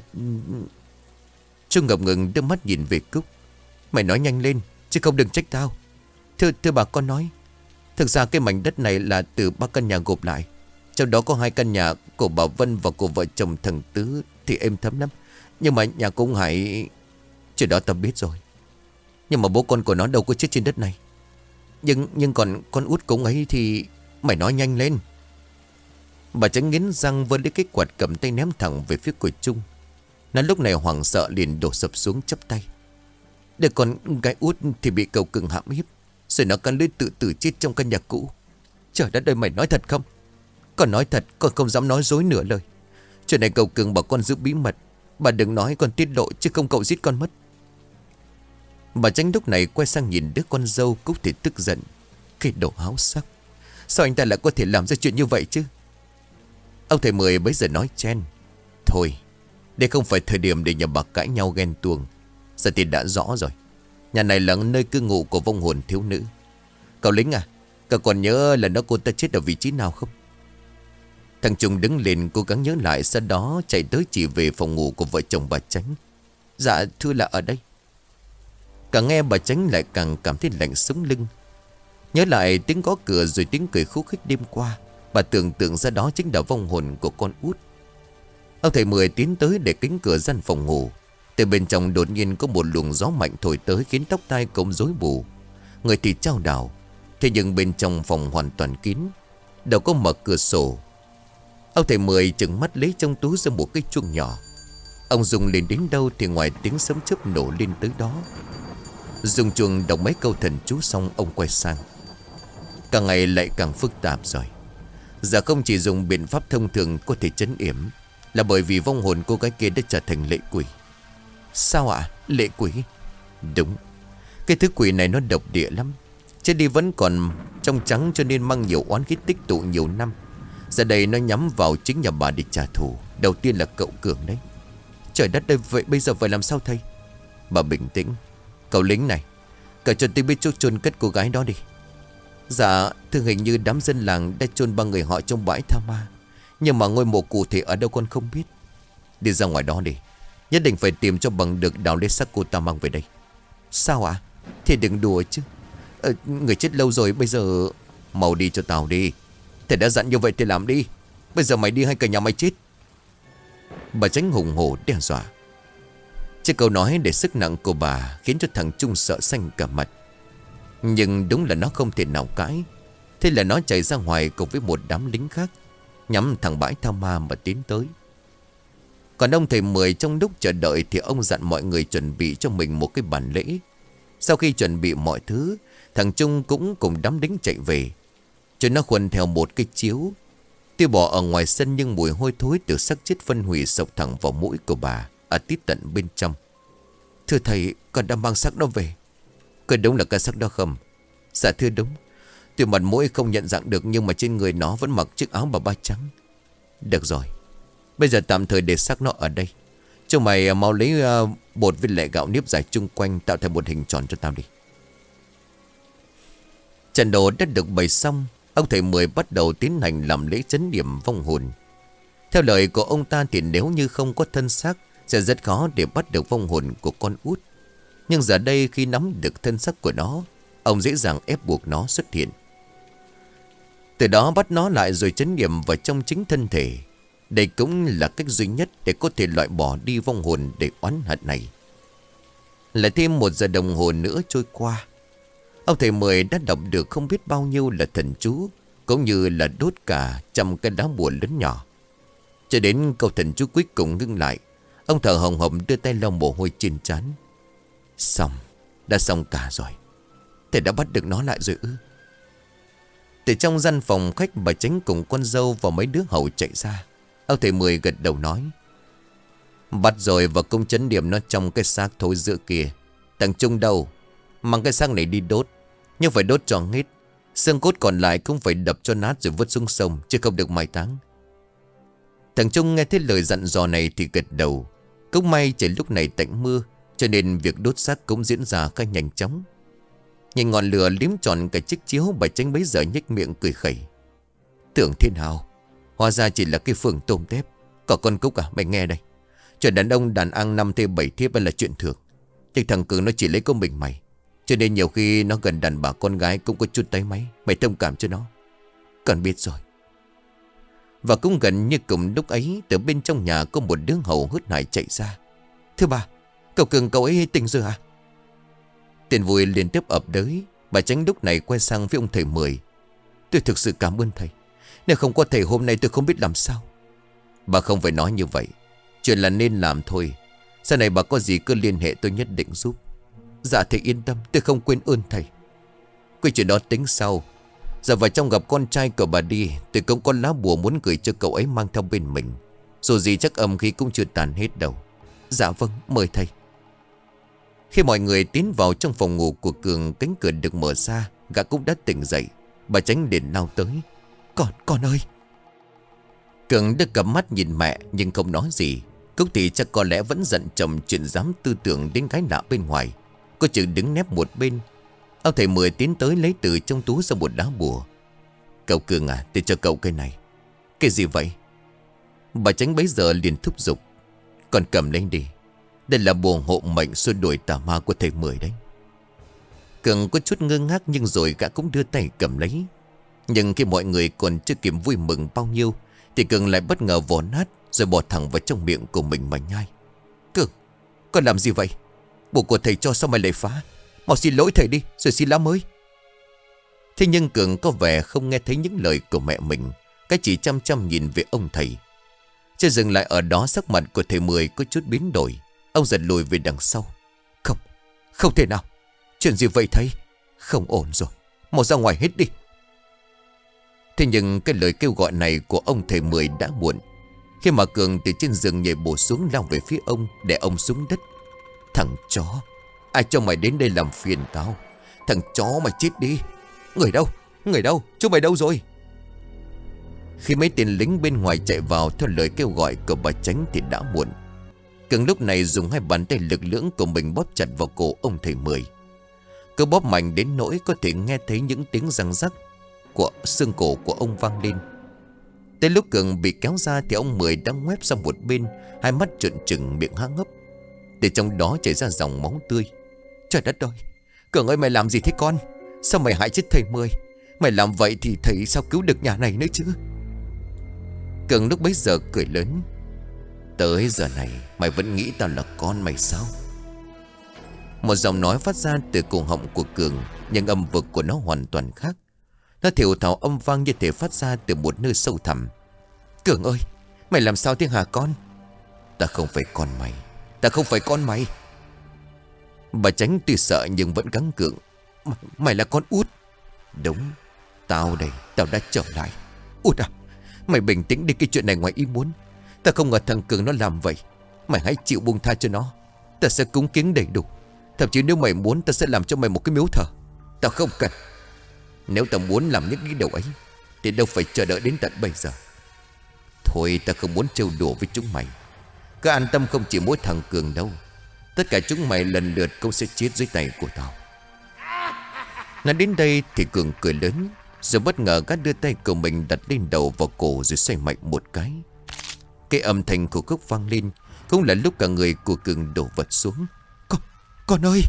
Trung ngập ngừng đưa mắt nhìn về Cúc. Mày nói nhanh lên, chứ không đừng trách tao. Thưa bà, con nói. Thực ra cái mảnh đất này là từ 3 căn nhà gộp lại. Trong đó có 2 căn nhà của bà Vân và của vợ chồng thằng Tứ thì êm thấm lắm. Nhưng mà nhà của ông Hải... Chuyện đó tao biết rồi. Nhưng mà bố con của nó đâu có chết trên đất này. Nhưng còn con út của ông ấy thì... Mày nói nhanh lên. Bà Tránh nghiến răng vơ lấy cái quạt cầm tay ném thẳng về phía của Trung. Nó lúc này hoảng sợ liền đổ sập xuống chắp tay. Để còn gái út thì bị cậu Cưng hãm hiếp, rồi nó cắn lưỡi tự tử chết trong căn nhà cũ. Trời đất ơi, mày nói thật không? Con nói thật, con không dám nói dối nửa lời. Chuyện này cậu Cưng bảo con giữ bí mật. Bà đừng nói con tiết lộ, chứ không cậu giết con mất. Bà Tránh lúc này quay sang nhìn đứa con dâu Cúc thì tức giận. Cái đồ háo sắc, sao anh ta lại có thể làm ra chuyện như vậy chứ? Ông thầy Mười bấy giờ nói chen: thôi, đây không phải thời điểm để nhà bà cãi nhau ghen tuông. Giờ thì đã rõ rồi. Nhà này là nơi cư ngụ của vong hồn thiếu nữ. Cậu lính à, cậu còn nhớ là nó cô ta chết ở vị trí nào không? Thằng Trung đứng lên cố gắng nhớ lại, sau đó chạy tới chỉ về phòng ngủ của vợ chồng bà Tránh. Dạ thưa là ở đây. Càng nghe bà Tránh lại càng cảm thấy lạnh sống lưng. Nhớ lại tiếng gõ cửa rồi tiếng cười khúc khích đêm qua, bà tưởng tượng ra đó chính là vong hồn của con út. Ông thầy Mười tiến tới để kính cửa gian phòng ngủ. Từ bên trong đột nhiên có một luồng gió mạnh thổi tới, khiến tóc tai cũng rối bù. Người thì chao đảo. Thế nhưng bên trong phòng hoàn toàn kín, đâu có mở cửa sổ. Ông thầy Mười chừng mắt lấy trong túi ra một cái chuông nhỏ. Ông dùng lên đến đâu thì ngoài tiếng sấm chớp nổ lên tới đó. Dùng chuông đọc mấy câu thần chú xong, ông quay sang. Càng ngày lại càng phức tạp rồi. Giờ không chỉ dùng biện pháp thông thường có thể trấn yểm, là bởi vì vong hồn cô gái kia đã trở thành lệ quỷ. Sao ạ? Lệ quỷ? Đúng. Cái thứ quỷ này nó độc địa lắm. Chết đi vẫn còn trong trắng, cho nên mang nhiều oán khí tích tụ nhiều năm. Giờ đây nó nhắm vào chính nhà bà để trả thù. Đầu tiên là cậu Cường đấy. Trời đất ơi, vậy bây giờ phải làm sao thầy? Bà bình tĩnh. Cậu lính này, cậu cho tôi biết chỗ chôn cất cô gái đó đi. Dạ thưa, hình như đám dân làng đã chôn 3 người họ trong bãi tha ma, nhưng mà ngôi mộ cụ thể ở đâu con không biết. Đi ra ngoài đó đi, nhất định phải tìm cho bằng được đào lấy xác cô ta mang về đây. Sao ạ? Thì đừng đùa chứ. Người chết lâu rồi, bây giờ... Mau đi cho tao đi. Thầy đã dặn như vậy thì làm đi. Bây giờ mày đi hay cả nhà mày chết? Bà Tránh hùng hổ đe dọa. Chứ câu nói để sức nặng của bà khiến cho thằng Trung sợ xanh cả mặt. Nhưng đúng là nó không thể nào cãi. Thế là nó chạy ra ngoài cùng với một đám lính khác, nhắm thẳng bãi tha ma mà tiến tới. Còn ông thầy Mười trong lúc chờ đợi thì ông dặn mọi người chuẩn bị cho mình một cái bàn lễ. Sau khi chuẩn bị mọi thứ, thằng Trung cũng cùng đám lính chạy về. Cho nó khuân theo một cái chiếu. Tuy bỏ ở ngoài sân nhưng mùi hôi thối từ xác chết phân hủy sộc thẳng vào mũi của bà, ở tít tận bên trong. Thưa thầy, con đã mang xác đó về. Có đúng là cái xác đó không? Dạ thưa đúng. Tuy mặt mũi không nhận dạng được, nhưng mà trên người nó vẫn mặc chiếc áo bà ba trắng. Được rồi, bây giờ tạm thời để xác nó ở đây. Chúng mày mau lấy bột với lại gạo nếp dài chung quanh, tạo thành một hình tròn cho tao đi. Trận đồ đã được bày xong. Ông thầy Mười bắt đầu tiến hành làm lễ trấn điểm vong hồn. Theo lời của ông ta thì nếu như không có thân xác sẽ rất khó để bắt được vong hồn của con út. Nhưng giờ đây khi nắm được thân xác của nó, ông dễ dàng ép buộc nó xuất hiện. Từ đó bắt nó lại rồi trấn điểm vào trong chính thân thể. Đây cũng là cách duy nhất để có thể loại bỏ đi vong hồn để oán hận này. Lại thêm 1 giờ đồng hồ nữa trôi qua. Ông thầy Mười đã đọc được không biết bao nhiêu là thần chú, cũng như là đốt cả trăm cái lá bùa lớn nhỏ. Cho đến câu thần chú cuối cùng ngưng lại, ông thở hồng hộc đưa tay lau mồ hôi trên trán. Xong, đã xong cả rồi. Thầy đã bắt được nó lại rồi ư? Từ trong gian phòng khách, bà Chánh cùng con dâu và mấy đứa hầu chạy ra. Ông thầy Mười gật đầu nói: Bắt rồi, và công trấn điểm nó trong cái xác thối giữa kia. Thằng Trung đâu? Mang cái xác này đi đốt, nhưng phải đốt cho hết. Xương cốt còn lại cũng phải đập cho nát rồi vứt xuống sông, chứ không được mai táng. Thằng Trung nghe thấy lời dặn dò này thì gật đầu. Cũng may trời lúc này tạnh mưa, cho nên việc đốt xác cũng diễn ra khá nhanh chóng. Nhìn ngọn lửa liếm tròn cả chiếc chiếu, bà Chánh bấy giờ nhếch miệng cười khẩy. Tưởng thế nào, hóa ra chỉ là cái phường tôm tép. Có con Cúc à, mày nghe đây. Chuyện đàn ông đàn ăn 5 thê 7 thiếp là chuyện thường. Nhưng thằng Cường nó chỉ lấy có mình mày, cho nên nhiều khi nó gần đàn bà con gái cũng có chút tay máy. Mày thông cảm cho nó. Còn biết rồi. Và cũng gần như cùng lúc ấy, từ bên trong nhà có một đứa hầu hớt hải chạy ra. Thưa bà, cậu Cường cậu ấy tỉnh rồi à? Tiền vui liên tiếp ập tới. Bà Chánh lúc này quay sang với ông thầy Mười. Tôi thực sự cảm ơn thầy. Nếu không có thầy hôm nay tôi không biết làm sao. Bà không phải nói như vậy. Chuyện là nên làm thôi. Sau này bà có gì cứ liên hệ, tôi nhất định giúp. Dạ thầy yên tâm, tôi không quên ơn thầy. Cái chuyện đó tính sau. Giờ vào trong gặp con trai của bà đi. Tôi cũng có lá bùa muốn gửi cho cậu ấy mang theo bên mình. Dù gì chắc âm khí cũng chưa tàn hết đâu. Dạ vâng, mời thầy. Khi mọi người tiến vào trong phòng ngủ của Cường, cánh cửa được mở ra. Gã cũng đã tỉnh dậy. Bà Chánh liền lao tới. Con ơi. Cường đã cặp mắt nhìn mẹ nhưng không nói gì. Cúc thì chắc có lẽ vẫn giận chồng chuyện dám tư tưởng đến gái lạ bên ngoài. Cô chừng đứng nép một bên. Ông thầy Mười tiến tới lấy từ trong túi ra một đá bùa. Cậu Cường à, tôi cho cậu cái này. Cái gì vậy? Bà Chánh bấy giờ liền thúc giục. Con cầm lên đi. Đây là bùa hộ mệnh xua đuổi tà ma của thầy Mười đấy. Cường có chút ngơ ngác nhưng rồi gã cũng đưa tay cầm lấy. Nhưng khi mọi người còn chưa kịp vui mừng bao nhiêu thì Cường lại bất ngờ vò nát rồi bỏ thẳng vào trong miệng của mình mà nhai. Cường, con làm gì vậy? Bùa của thầy cho sao mày lại phá? Mau xin lỗi thầy đi rồi xin lá mới. Thế nhưng Cường có vẻ không nghe thấy những lời của mẹ mình. Cái chỉ chăm chăm nhìn về ông thầy. Chưa dừng lại ở đó, sắc mặt của thầy Mười có chút biến đổi. Ông giật lùi về đằng sau. Không thể nào. Chuyện gì vậy thầy? Không ổn rồi. Mau ra ngoài hết đi. Thế nhưng cái lời kêu gọi này của ông thầy Mười đã muộn. Khi mà Cường từ trên giường nhảy bổ xuống lao về phía ông, để ông xuống đất. Thằng chó, ai cho mày đến đây làm phiền tao? Thằng chó mày chết đi. Người đâu? Người đâu? Chúng mày đâu rồi? Khi mấy tên lính bên ngoài chạy vào theo lời kêu gọi của bà Chánh thì đã muộn. Cường lúc này dùng hai bàn tay lực lưỡng của mình bóp chặt vào cổ ông thầy Mười. Cứ bóp mạnh đến nỗi có thể nghe thấy những tiếng răng rắc của xương cổ của ông vang lên. Tới lúc Cường bị kéo ra thì ông Mười đang ngoép sang một bên, hai mắt trợn trừng, miệng há hốc. Từ trong đó chảy ra dòng máu tươi. Trời đất ơi, Cường ơi, mày làm gì thế con? Sao mày hại chết thầy Mười? Mày làm vậy thì thầy sao cứu được nhà này nữa chứ? Cường lúc bấy giờ cười lớn. Tới giờ này mày vẫn nghĩ tao là con mày sao? Một giọng nói phát ra từ cổ họng của Cường, nhưng âm vực của nó hoàn toàn khác. Nó thều thào âm vang như thể phát ra từ một nơi sâu thẳm. Cường ơi, mày làm sao thế hả con? Ta không phải con mày. Ta không phải con mày. Bà Chánh tuy sợ nhưng vẫn gắng gượng. Mày là con út. Đúng, tao đây, tao đã trở lại. Út à, Mày bình tĩnh đi, cái chuyện này ngoài ý muốn. Ta không ngờ thằng Cường nó làm vậy. Mày hãy chịu buông tha cho nó. Ta sẽ cúng kiến đầy đủ. Thậm chí nếu mày muốn ta sẽ làm cho mày một cái miếu thờ. Tao không cần. Nếu tao muốn làm những cái điều ấy thì đâu phải chờ đợi đến tận bây giờ. Thôi ta không muốn trêu đùa với chúng mày. Cứ an tâm, không chỉ mỗi thằng Cường đâu. Tất cả chúng mày lần lượt cũng sẽ chết dưới tay của tao. Nói đến đây thì Cường cười lớn, rồi bất ngờ gã đưa tay của mình đặt lên đầu vào cổ rồi xoay mạnh một cái. Cái âm thanh của khúc vang lên, cũng là lúc cả người của Cường đổ vật xuống. Con ơi!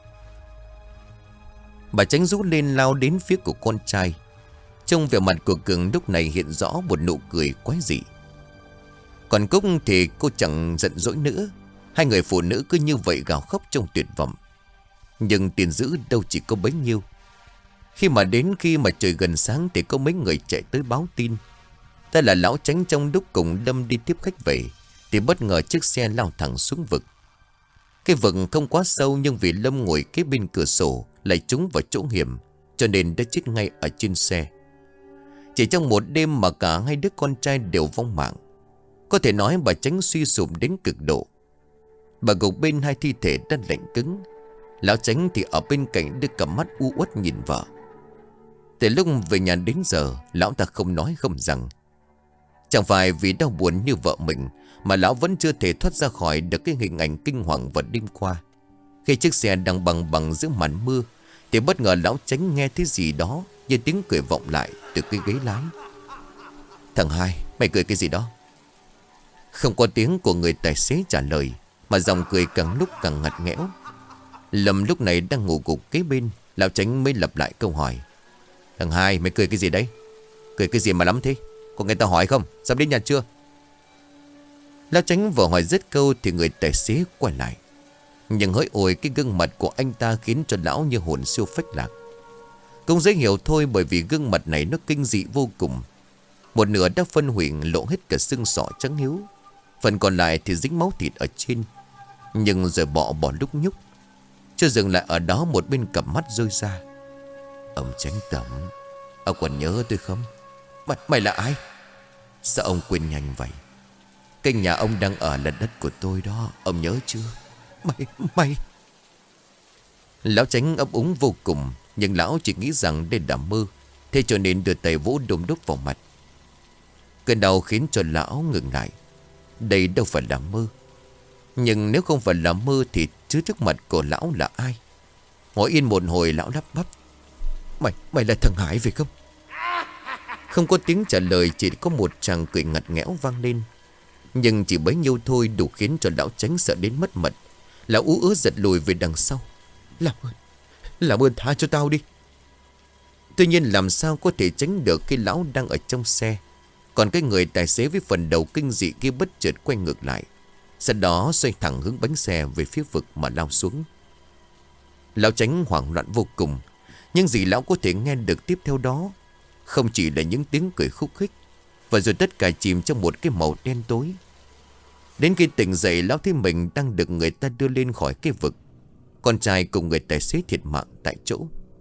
Bà Tránh rú lên lao đến phía của con trai. Trong vẻ mặt của Cường lúc này hiện rõ một nụ cười quái dị. Còn Cúc thì cô chẳng giận dỗi nữa. Hai người phụ nữ cứ như vậy gào khóc trong tuyệt vọng. Nhưng tiền giữ đâu chỉ có bấy nhiêu. Khi mà trời gần sáng thì có mấy người chạy tới báo tin. Ta là lão Tránh trong lúc cùng Lâm đi tiếp khách về thì bất ngờ chiếc xe lao thẳng xuống vực. Cái vực không quá sâu, nhưng vì Lâm ngồi kế bên cửa sổ lại trúng vào chỗ hiểm, cho nên đã chết ngay ở trên xe. Chỉ trong một đêm mà cả hai đứa con trai đều vong mạng. Có thể nói bà Tránh suy sụp đến cực độ. Bà gục bên hai thi thể đã lạnh cứng. Lão Tránh thì ở bên cạnh đưa cặp mắt u uất nhìn vợ. Từ lúc về nhà đến giờ, lão ta không nói không rằng. Chẳng phải vì đau buồn như vợ mình mà lão vẫn chưa thể thoát ra khỏi được cái hình ảnh kinh hoàng vào đêm qua. Khi chiếc xe đang bằng giữa màn mưa thì bất ngờ lão Tránh nghe thấy gì đó như tiếng cười vọng lại từ cái ghế lái. Thằng Hai, mày cười cái gì đó? Không có tiếng của người tài xế trả lời, mà dòng cười càng lúc càng ngặt nghẽo. Lâm lúc này đang ngủ gục kế bên. Lão Tránh mới lặp lại câu hỏi. Thằng Hai, mày cười cái gì đấy? Cười cái gì mà lắm thế? Có nghe tao hỏi không? Sắp đến nhà chưa? Lão Tránh vừa hỏi dứt câu thì người tài xế quay lại. Nhưng hỡi ôi, cái gương mặt của anh ta khiến cho lão như hồn siêu phách lạc. Cũng dễ hiểu thôi, bởi vì gương mặt này nó kinh dị vô cùng. Một nửa đã phân hủy lộ hết cả xương sọ trắng hiếu, phần còn lại thì dính máu thịt ở trên. Nhưng rồi bỏ lúc nhúc. Chưa dừng lại ở đó, một bên cặp mắt rơi ra. Ông Tránh Tẩm, ông còn nhớ tôi không? Mày là ai? Sao ông quên nhanh vậy? Cái nhà ông đang ở là đất của tôi đó, ông nhớ chưa? Mày Lão Tránh ấp úng vô cùng. Nhưng lão chỉ nghĩ rằng đây là mơ, thế cho nên đưa tay vỗ đôm đốc vào mặt. Cơn đau khiến cho lão ngừng lại. Đây đâu phải là mơ. Nhưng nếu không phải là mơ thì chứ trước mặt của lão là ai? Ngồi yên một hồi, lão lắp bắp. Mày là thằng Hải phải không? Không có tiếng trả lời, chỉ có một tràng cười ngặt nghẽo vang lên. Nhưng chỉ bấy nhiêu thôi đủ khiến cho lão Tránh sợ đến mất mật. Lão ú ớ giật lùi về đằng sau. Làm ơn tha cho tao đi. Tuy nhiên làm sao có thể tránh được khi lão đang ở trong xe. Còn cái người tài xế với phần đầu kinh dị kia bất chợt quay ngược lại, sau đó xoay thẳng hướng bánh xe về phía vực mà lao xuống. Lão Tránh hoảng loạn vô cùng. Nhưng gì lão có thể nghe được tiếp theo đó không chỉ là những tiếng cười khúc khích, và rồi tất cả chìm trong một cái màu đen tối. Đến khi tỉnh dậy, lão thấy mình đang được người ta đưa lên khỏi cái vực. Con trai cùng người tài xế thiệt mạng tại chỗ.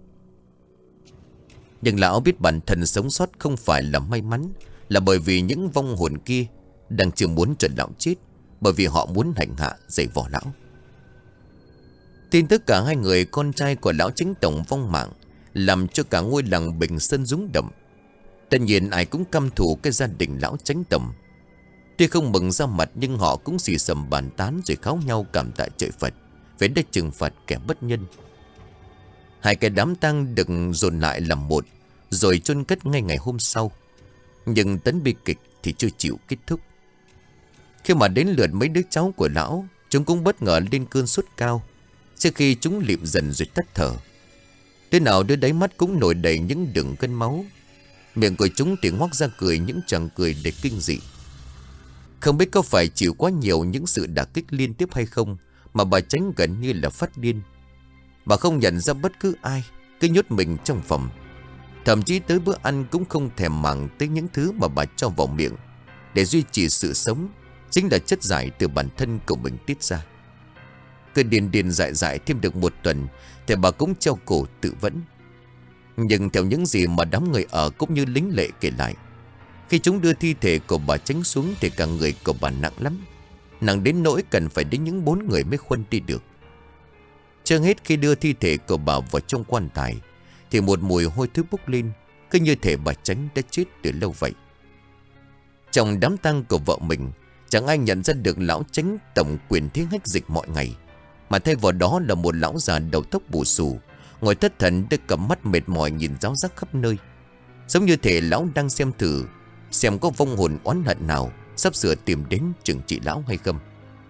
Nhưng lão biết bản thân sống sót không phải là may mắn, là bởi vì những vong hồn kia đang chưa muốn cho lão chết, bởi vì họ muốn hành hạ giày vò lão. Tin tức cả hai người con trai của lão Tránh Tổng vong mạng làm cho cả ngôi làng Bình Sơn rúng động. Tất nhiên ai cũng căm thù cái gia đình lão Tránh Tổng. Tuy không mừng ra mặt, nhưng họ cũng xì xầm bàn tán rồi kháo nhau cảm tạ trời Phật về đã trừng phạt kẻ bất nhân. Hai cái đám tang được dồn lại làm một, rồi chôn cất ngay ngày hôm sau. Nhưng tấn bi kịch thì chưa chịu kết thúc. Khi mà đến lượt mấy đứa cháu của lão, chúng cũng bất ngờ lên cơn sốt cao. Trước khi chúng lịm dần rồi tắt thở, đứa nào đứa đấy mắt cũng nổi đầy những đường gân máu. Miệng của chúng thì ngoác ra cười những tràng cười để kinh dị. Không biết có phải chịu quá nhiều những sự đả kích liên tiếp hay không mà bà Tránh gần như là phát điên. Bà không nhận ra bất cứ ai, cứ nhốt mình trong phòng. Thậm chí tới bữa ăn cũng không thèm màng tới những thứ mà bà cho vào miệng để duy trì sự sống, chính là chất giải từ bản thân của mình tiết ra. Cứ điên dại thêm được một tuần thì bà cũng treo cổ tự vẫn. Nhưng theo những gì mà đám người ở cũng như lính lệ kể lại, Khi chúng đưa thi thể của bà Chánh xuống thì cả người của bà nặng lắm. Nặng đến nỗi cần phải đến những 4 người mới khuân đi được. Chưa hết, khi đưa thi thể của bà vào trong quan tài thì một mùi hôi thối bốc lên, cứ như thể bà Chánh đã chết từ lâu vậy. Trong đám tang của vợ mình, chẳng ai nhận ra được lão Chánh tổng quyền thế hách dịch mọi ngày, mà thay vào đó là một lão già đầu tóc bù xù, ngồi thất thần đưa cặp mắt mệt mỏi nhìn ráo rác khắp nơi. Giống như thể lão đang xem thử xem có vong hồn oán hận nào sắp sửa tìm đến trừng trị lão hay không.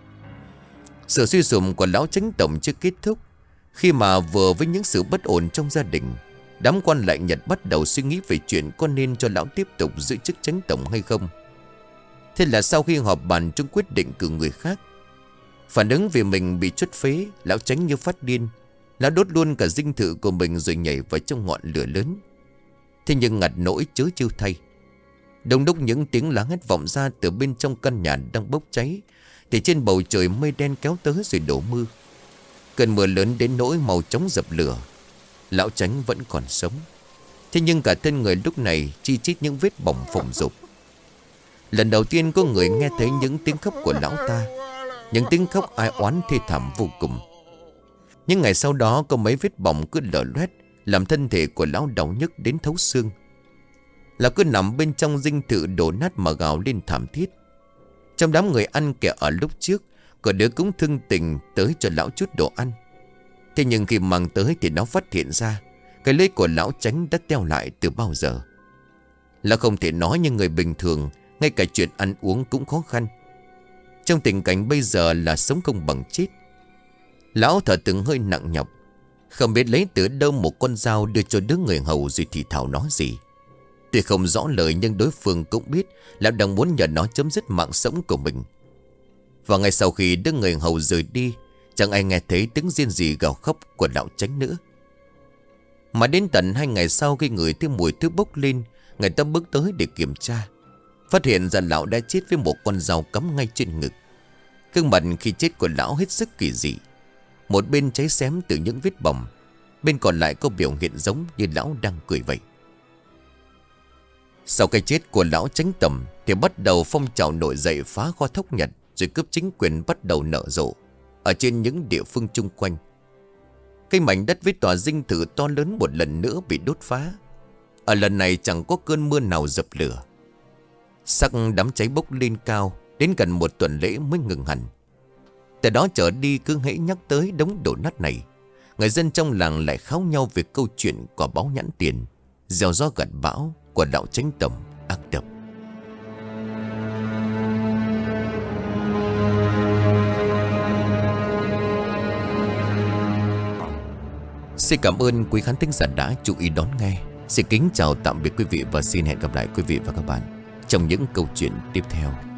Sự suy sụp của lão Chánh tổng chưa kết thúc. Khi mà vừa với những sự bất ổn trong gia đình, đám quan lại Nhật bắt đầu suy nghĩ về chuyện có nên cho lão tiếp tục giữ chức Chánh tổng hay không. Thế là sau khi họp bàn, chúng quyết định cử người khác. Phản ứng vì mình bị chuất phế, lão Chánh như phát điên. Lão đốt luôn cả dinh thự của mình rồi nhảy vào trong ngọn lửa lớn. Thế nhưng ngặt nỗi chớ chiêu thay. Đông đúc những tiếng lá hét vọng ra từ bên trong căn nhà đang bốc cháy, thì trên bầu trời mây đen kéo tới rồi đổ mưa. Cơn mưa lớn đến nỗi màu chóng dập lửa. Lão Chánh vẫn còn sống, thế nhưng cả thân người lúc này chi chít những vết bỏng phồng rộp. Lần đầu tiên có người nghe thấy những tiếng khóc của lão ta, những tiếng khóc ai oán thê thảm vô cùng. Nhưng ngày sau đó có mấy vết bỏng cứ lở loét, làm thân thể của lão đau nhức đến thấu xương. Lão cứ nằm bên trong dinh thự đổ nát mà gào lên thảm thiết. Trong đám người ăn kẻ ở lúc trước, có đứa cũng thương tình tới cho lão chút đồ ăn. Thế nhưng khi mang tới thì nó phát hiện ra cái lưỡi của lão Chánh đã teo lại từ bao giờ. Lão không thể nói như người bình thường, ngay cả chuyện ăn uống cũng khó khăn. Trong tình cảnh bây giờ là sống không bằng chết. Lão thở từng hơi nặng nhọc, không biết lấy từ đâu một con dao đưa cho đứa người hầu rồi thì thào nói gì. Tuy không rõ lời nhưng đối phương cũng biết lão đang muốn nhờ nó chấm dứt mạng sống của mình. Và ngay sau khi đứa người hầu rời đi, chẳng ai nghe thấy tiếng riêng gì gào khóc của lão Chánh nữa. Mà đến tận 2 ngày sau, khi người thấy mùi thuốc bốc lên, người ta bước tới để kiểm tra, phát hiện ra lão đã chết với một con dao cắm ngay trên ngực. Gương mặt khi chết của lão hết sức kỳ dị. Một bên cháy xém từ những vết bỏng, bên còn lại có biểu hiện giống như lão đang cười vậy. Sau cái chết của lão Chánh tổng thì bắt đầu phong trào nổi dậy phá kho thóc Nhật, rồi cướp chính quyền bắt đầu nở rộ ở trên những địa phương chung quanh. Cái mảnh đất với tòa dinh thự to lớn một lần nữa bị đốt phá. Ở lần này chẳng có cơn mưa nào dập lửa. Sắc đám cháy bốc lên cao, đến gần 1 tuần lễ mới ngừng hẳn. Từ đó trở đi, cứ hễ nhắc tới đống đổ nát này, người dân trong làng lại kháo nhau về câu chuyện quả báo nhãn tiền, gieo gió gặt bão của lão Chánh tổng ác độc. Xin cảm ơn quý khán thính giả đã chú ý đón nghe. Xin kính chào tạm biệt quý vị và xin hẹn gặp lại quý vị và các bạn trong những câu chuyện tiếp theo.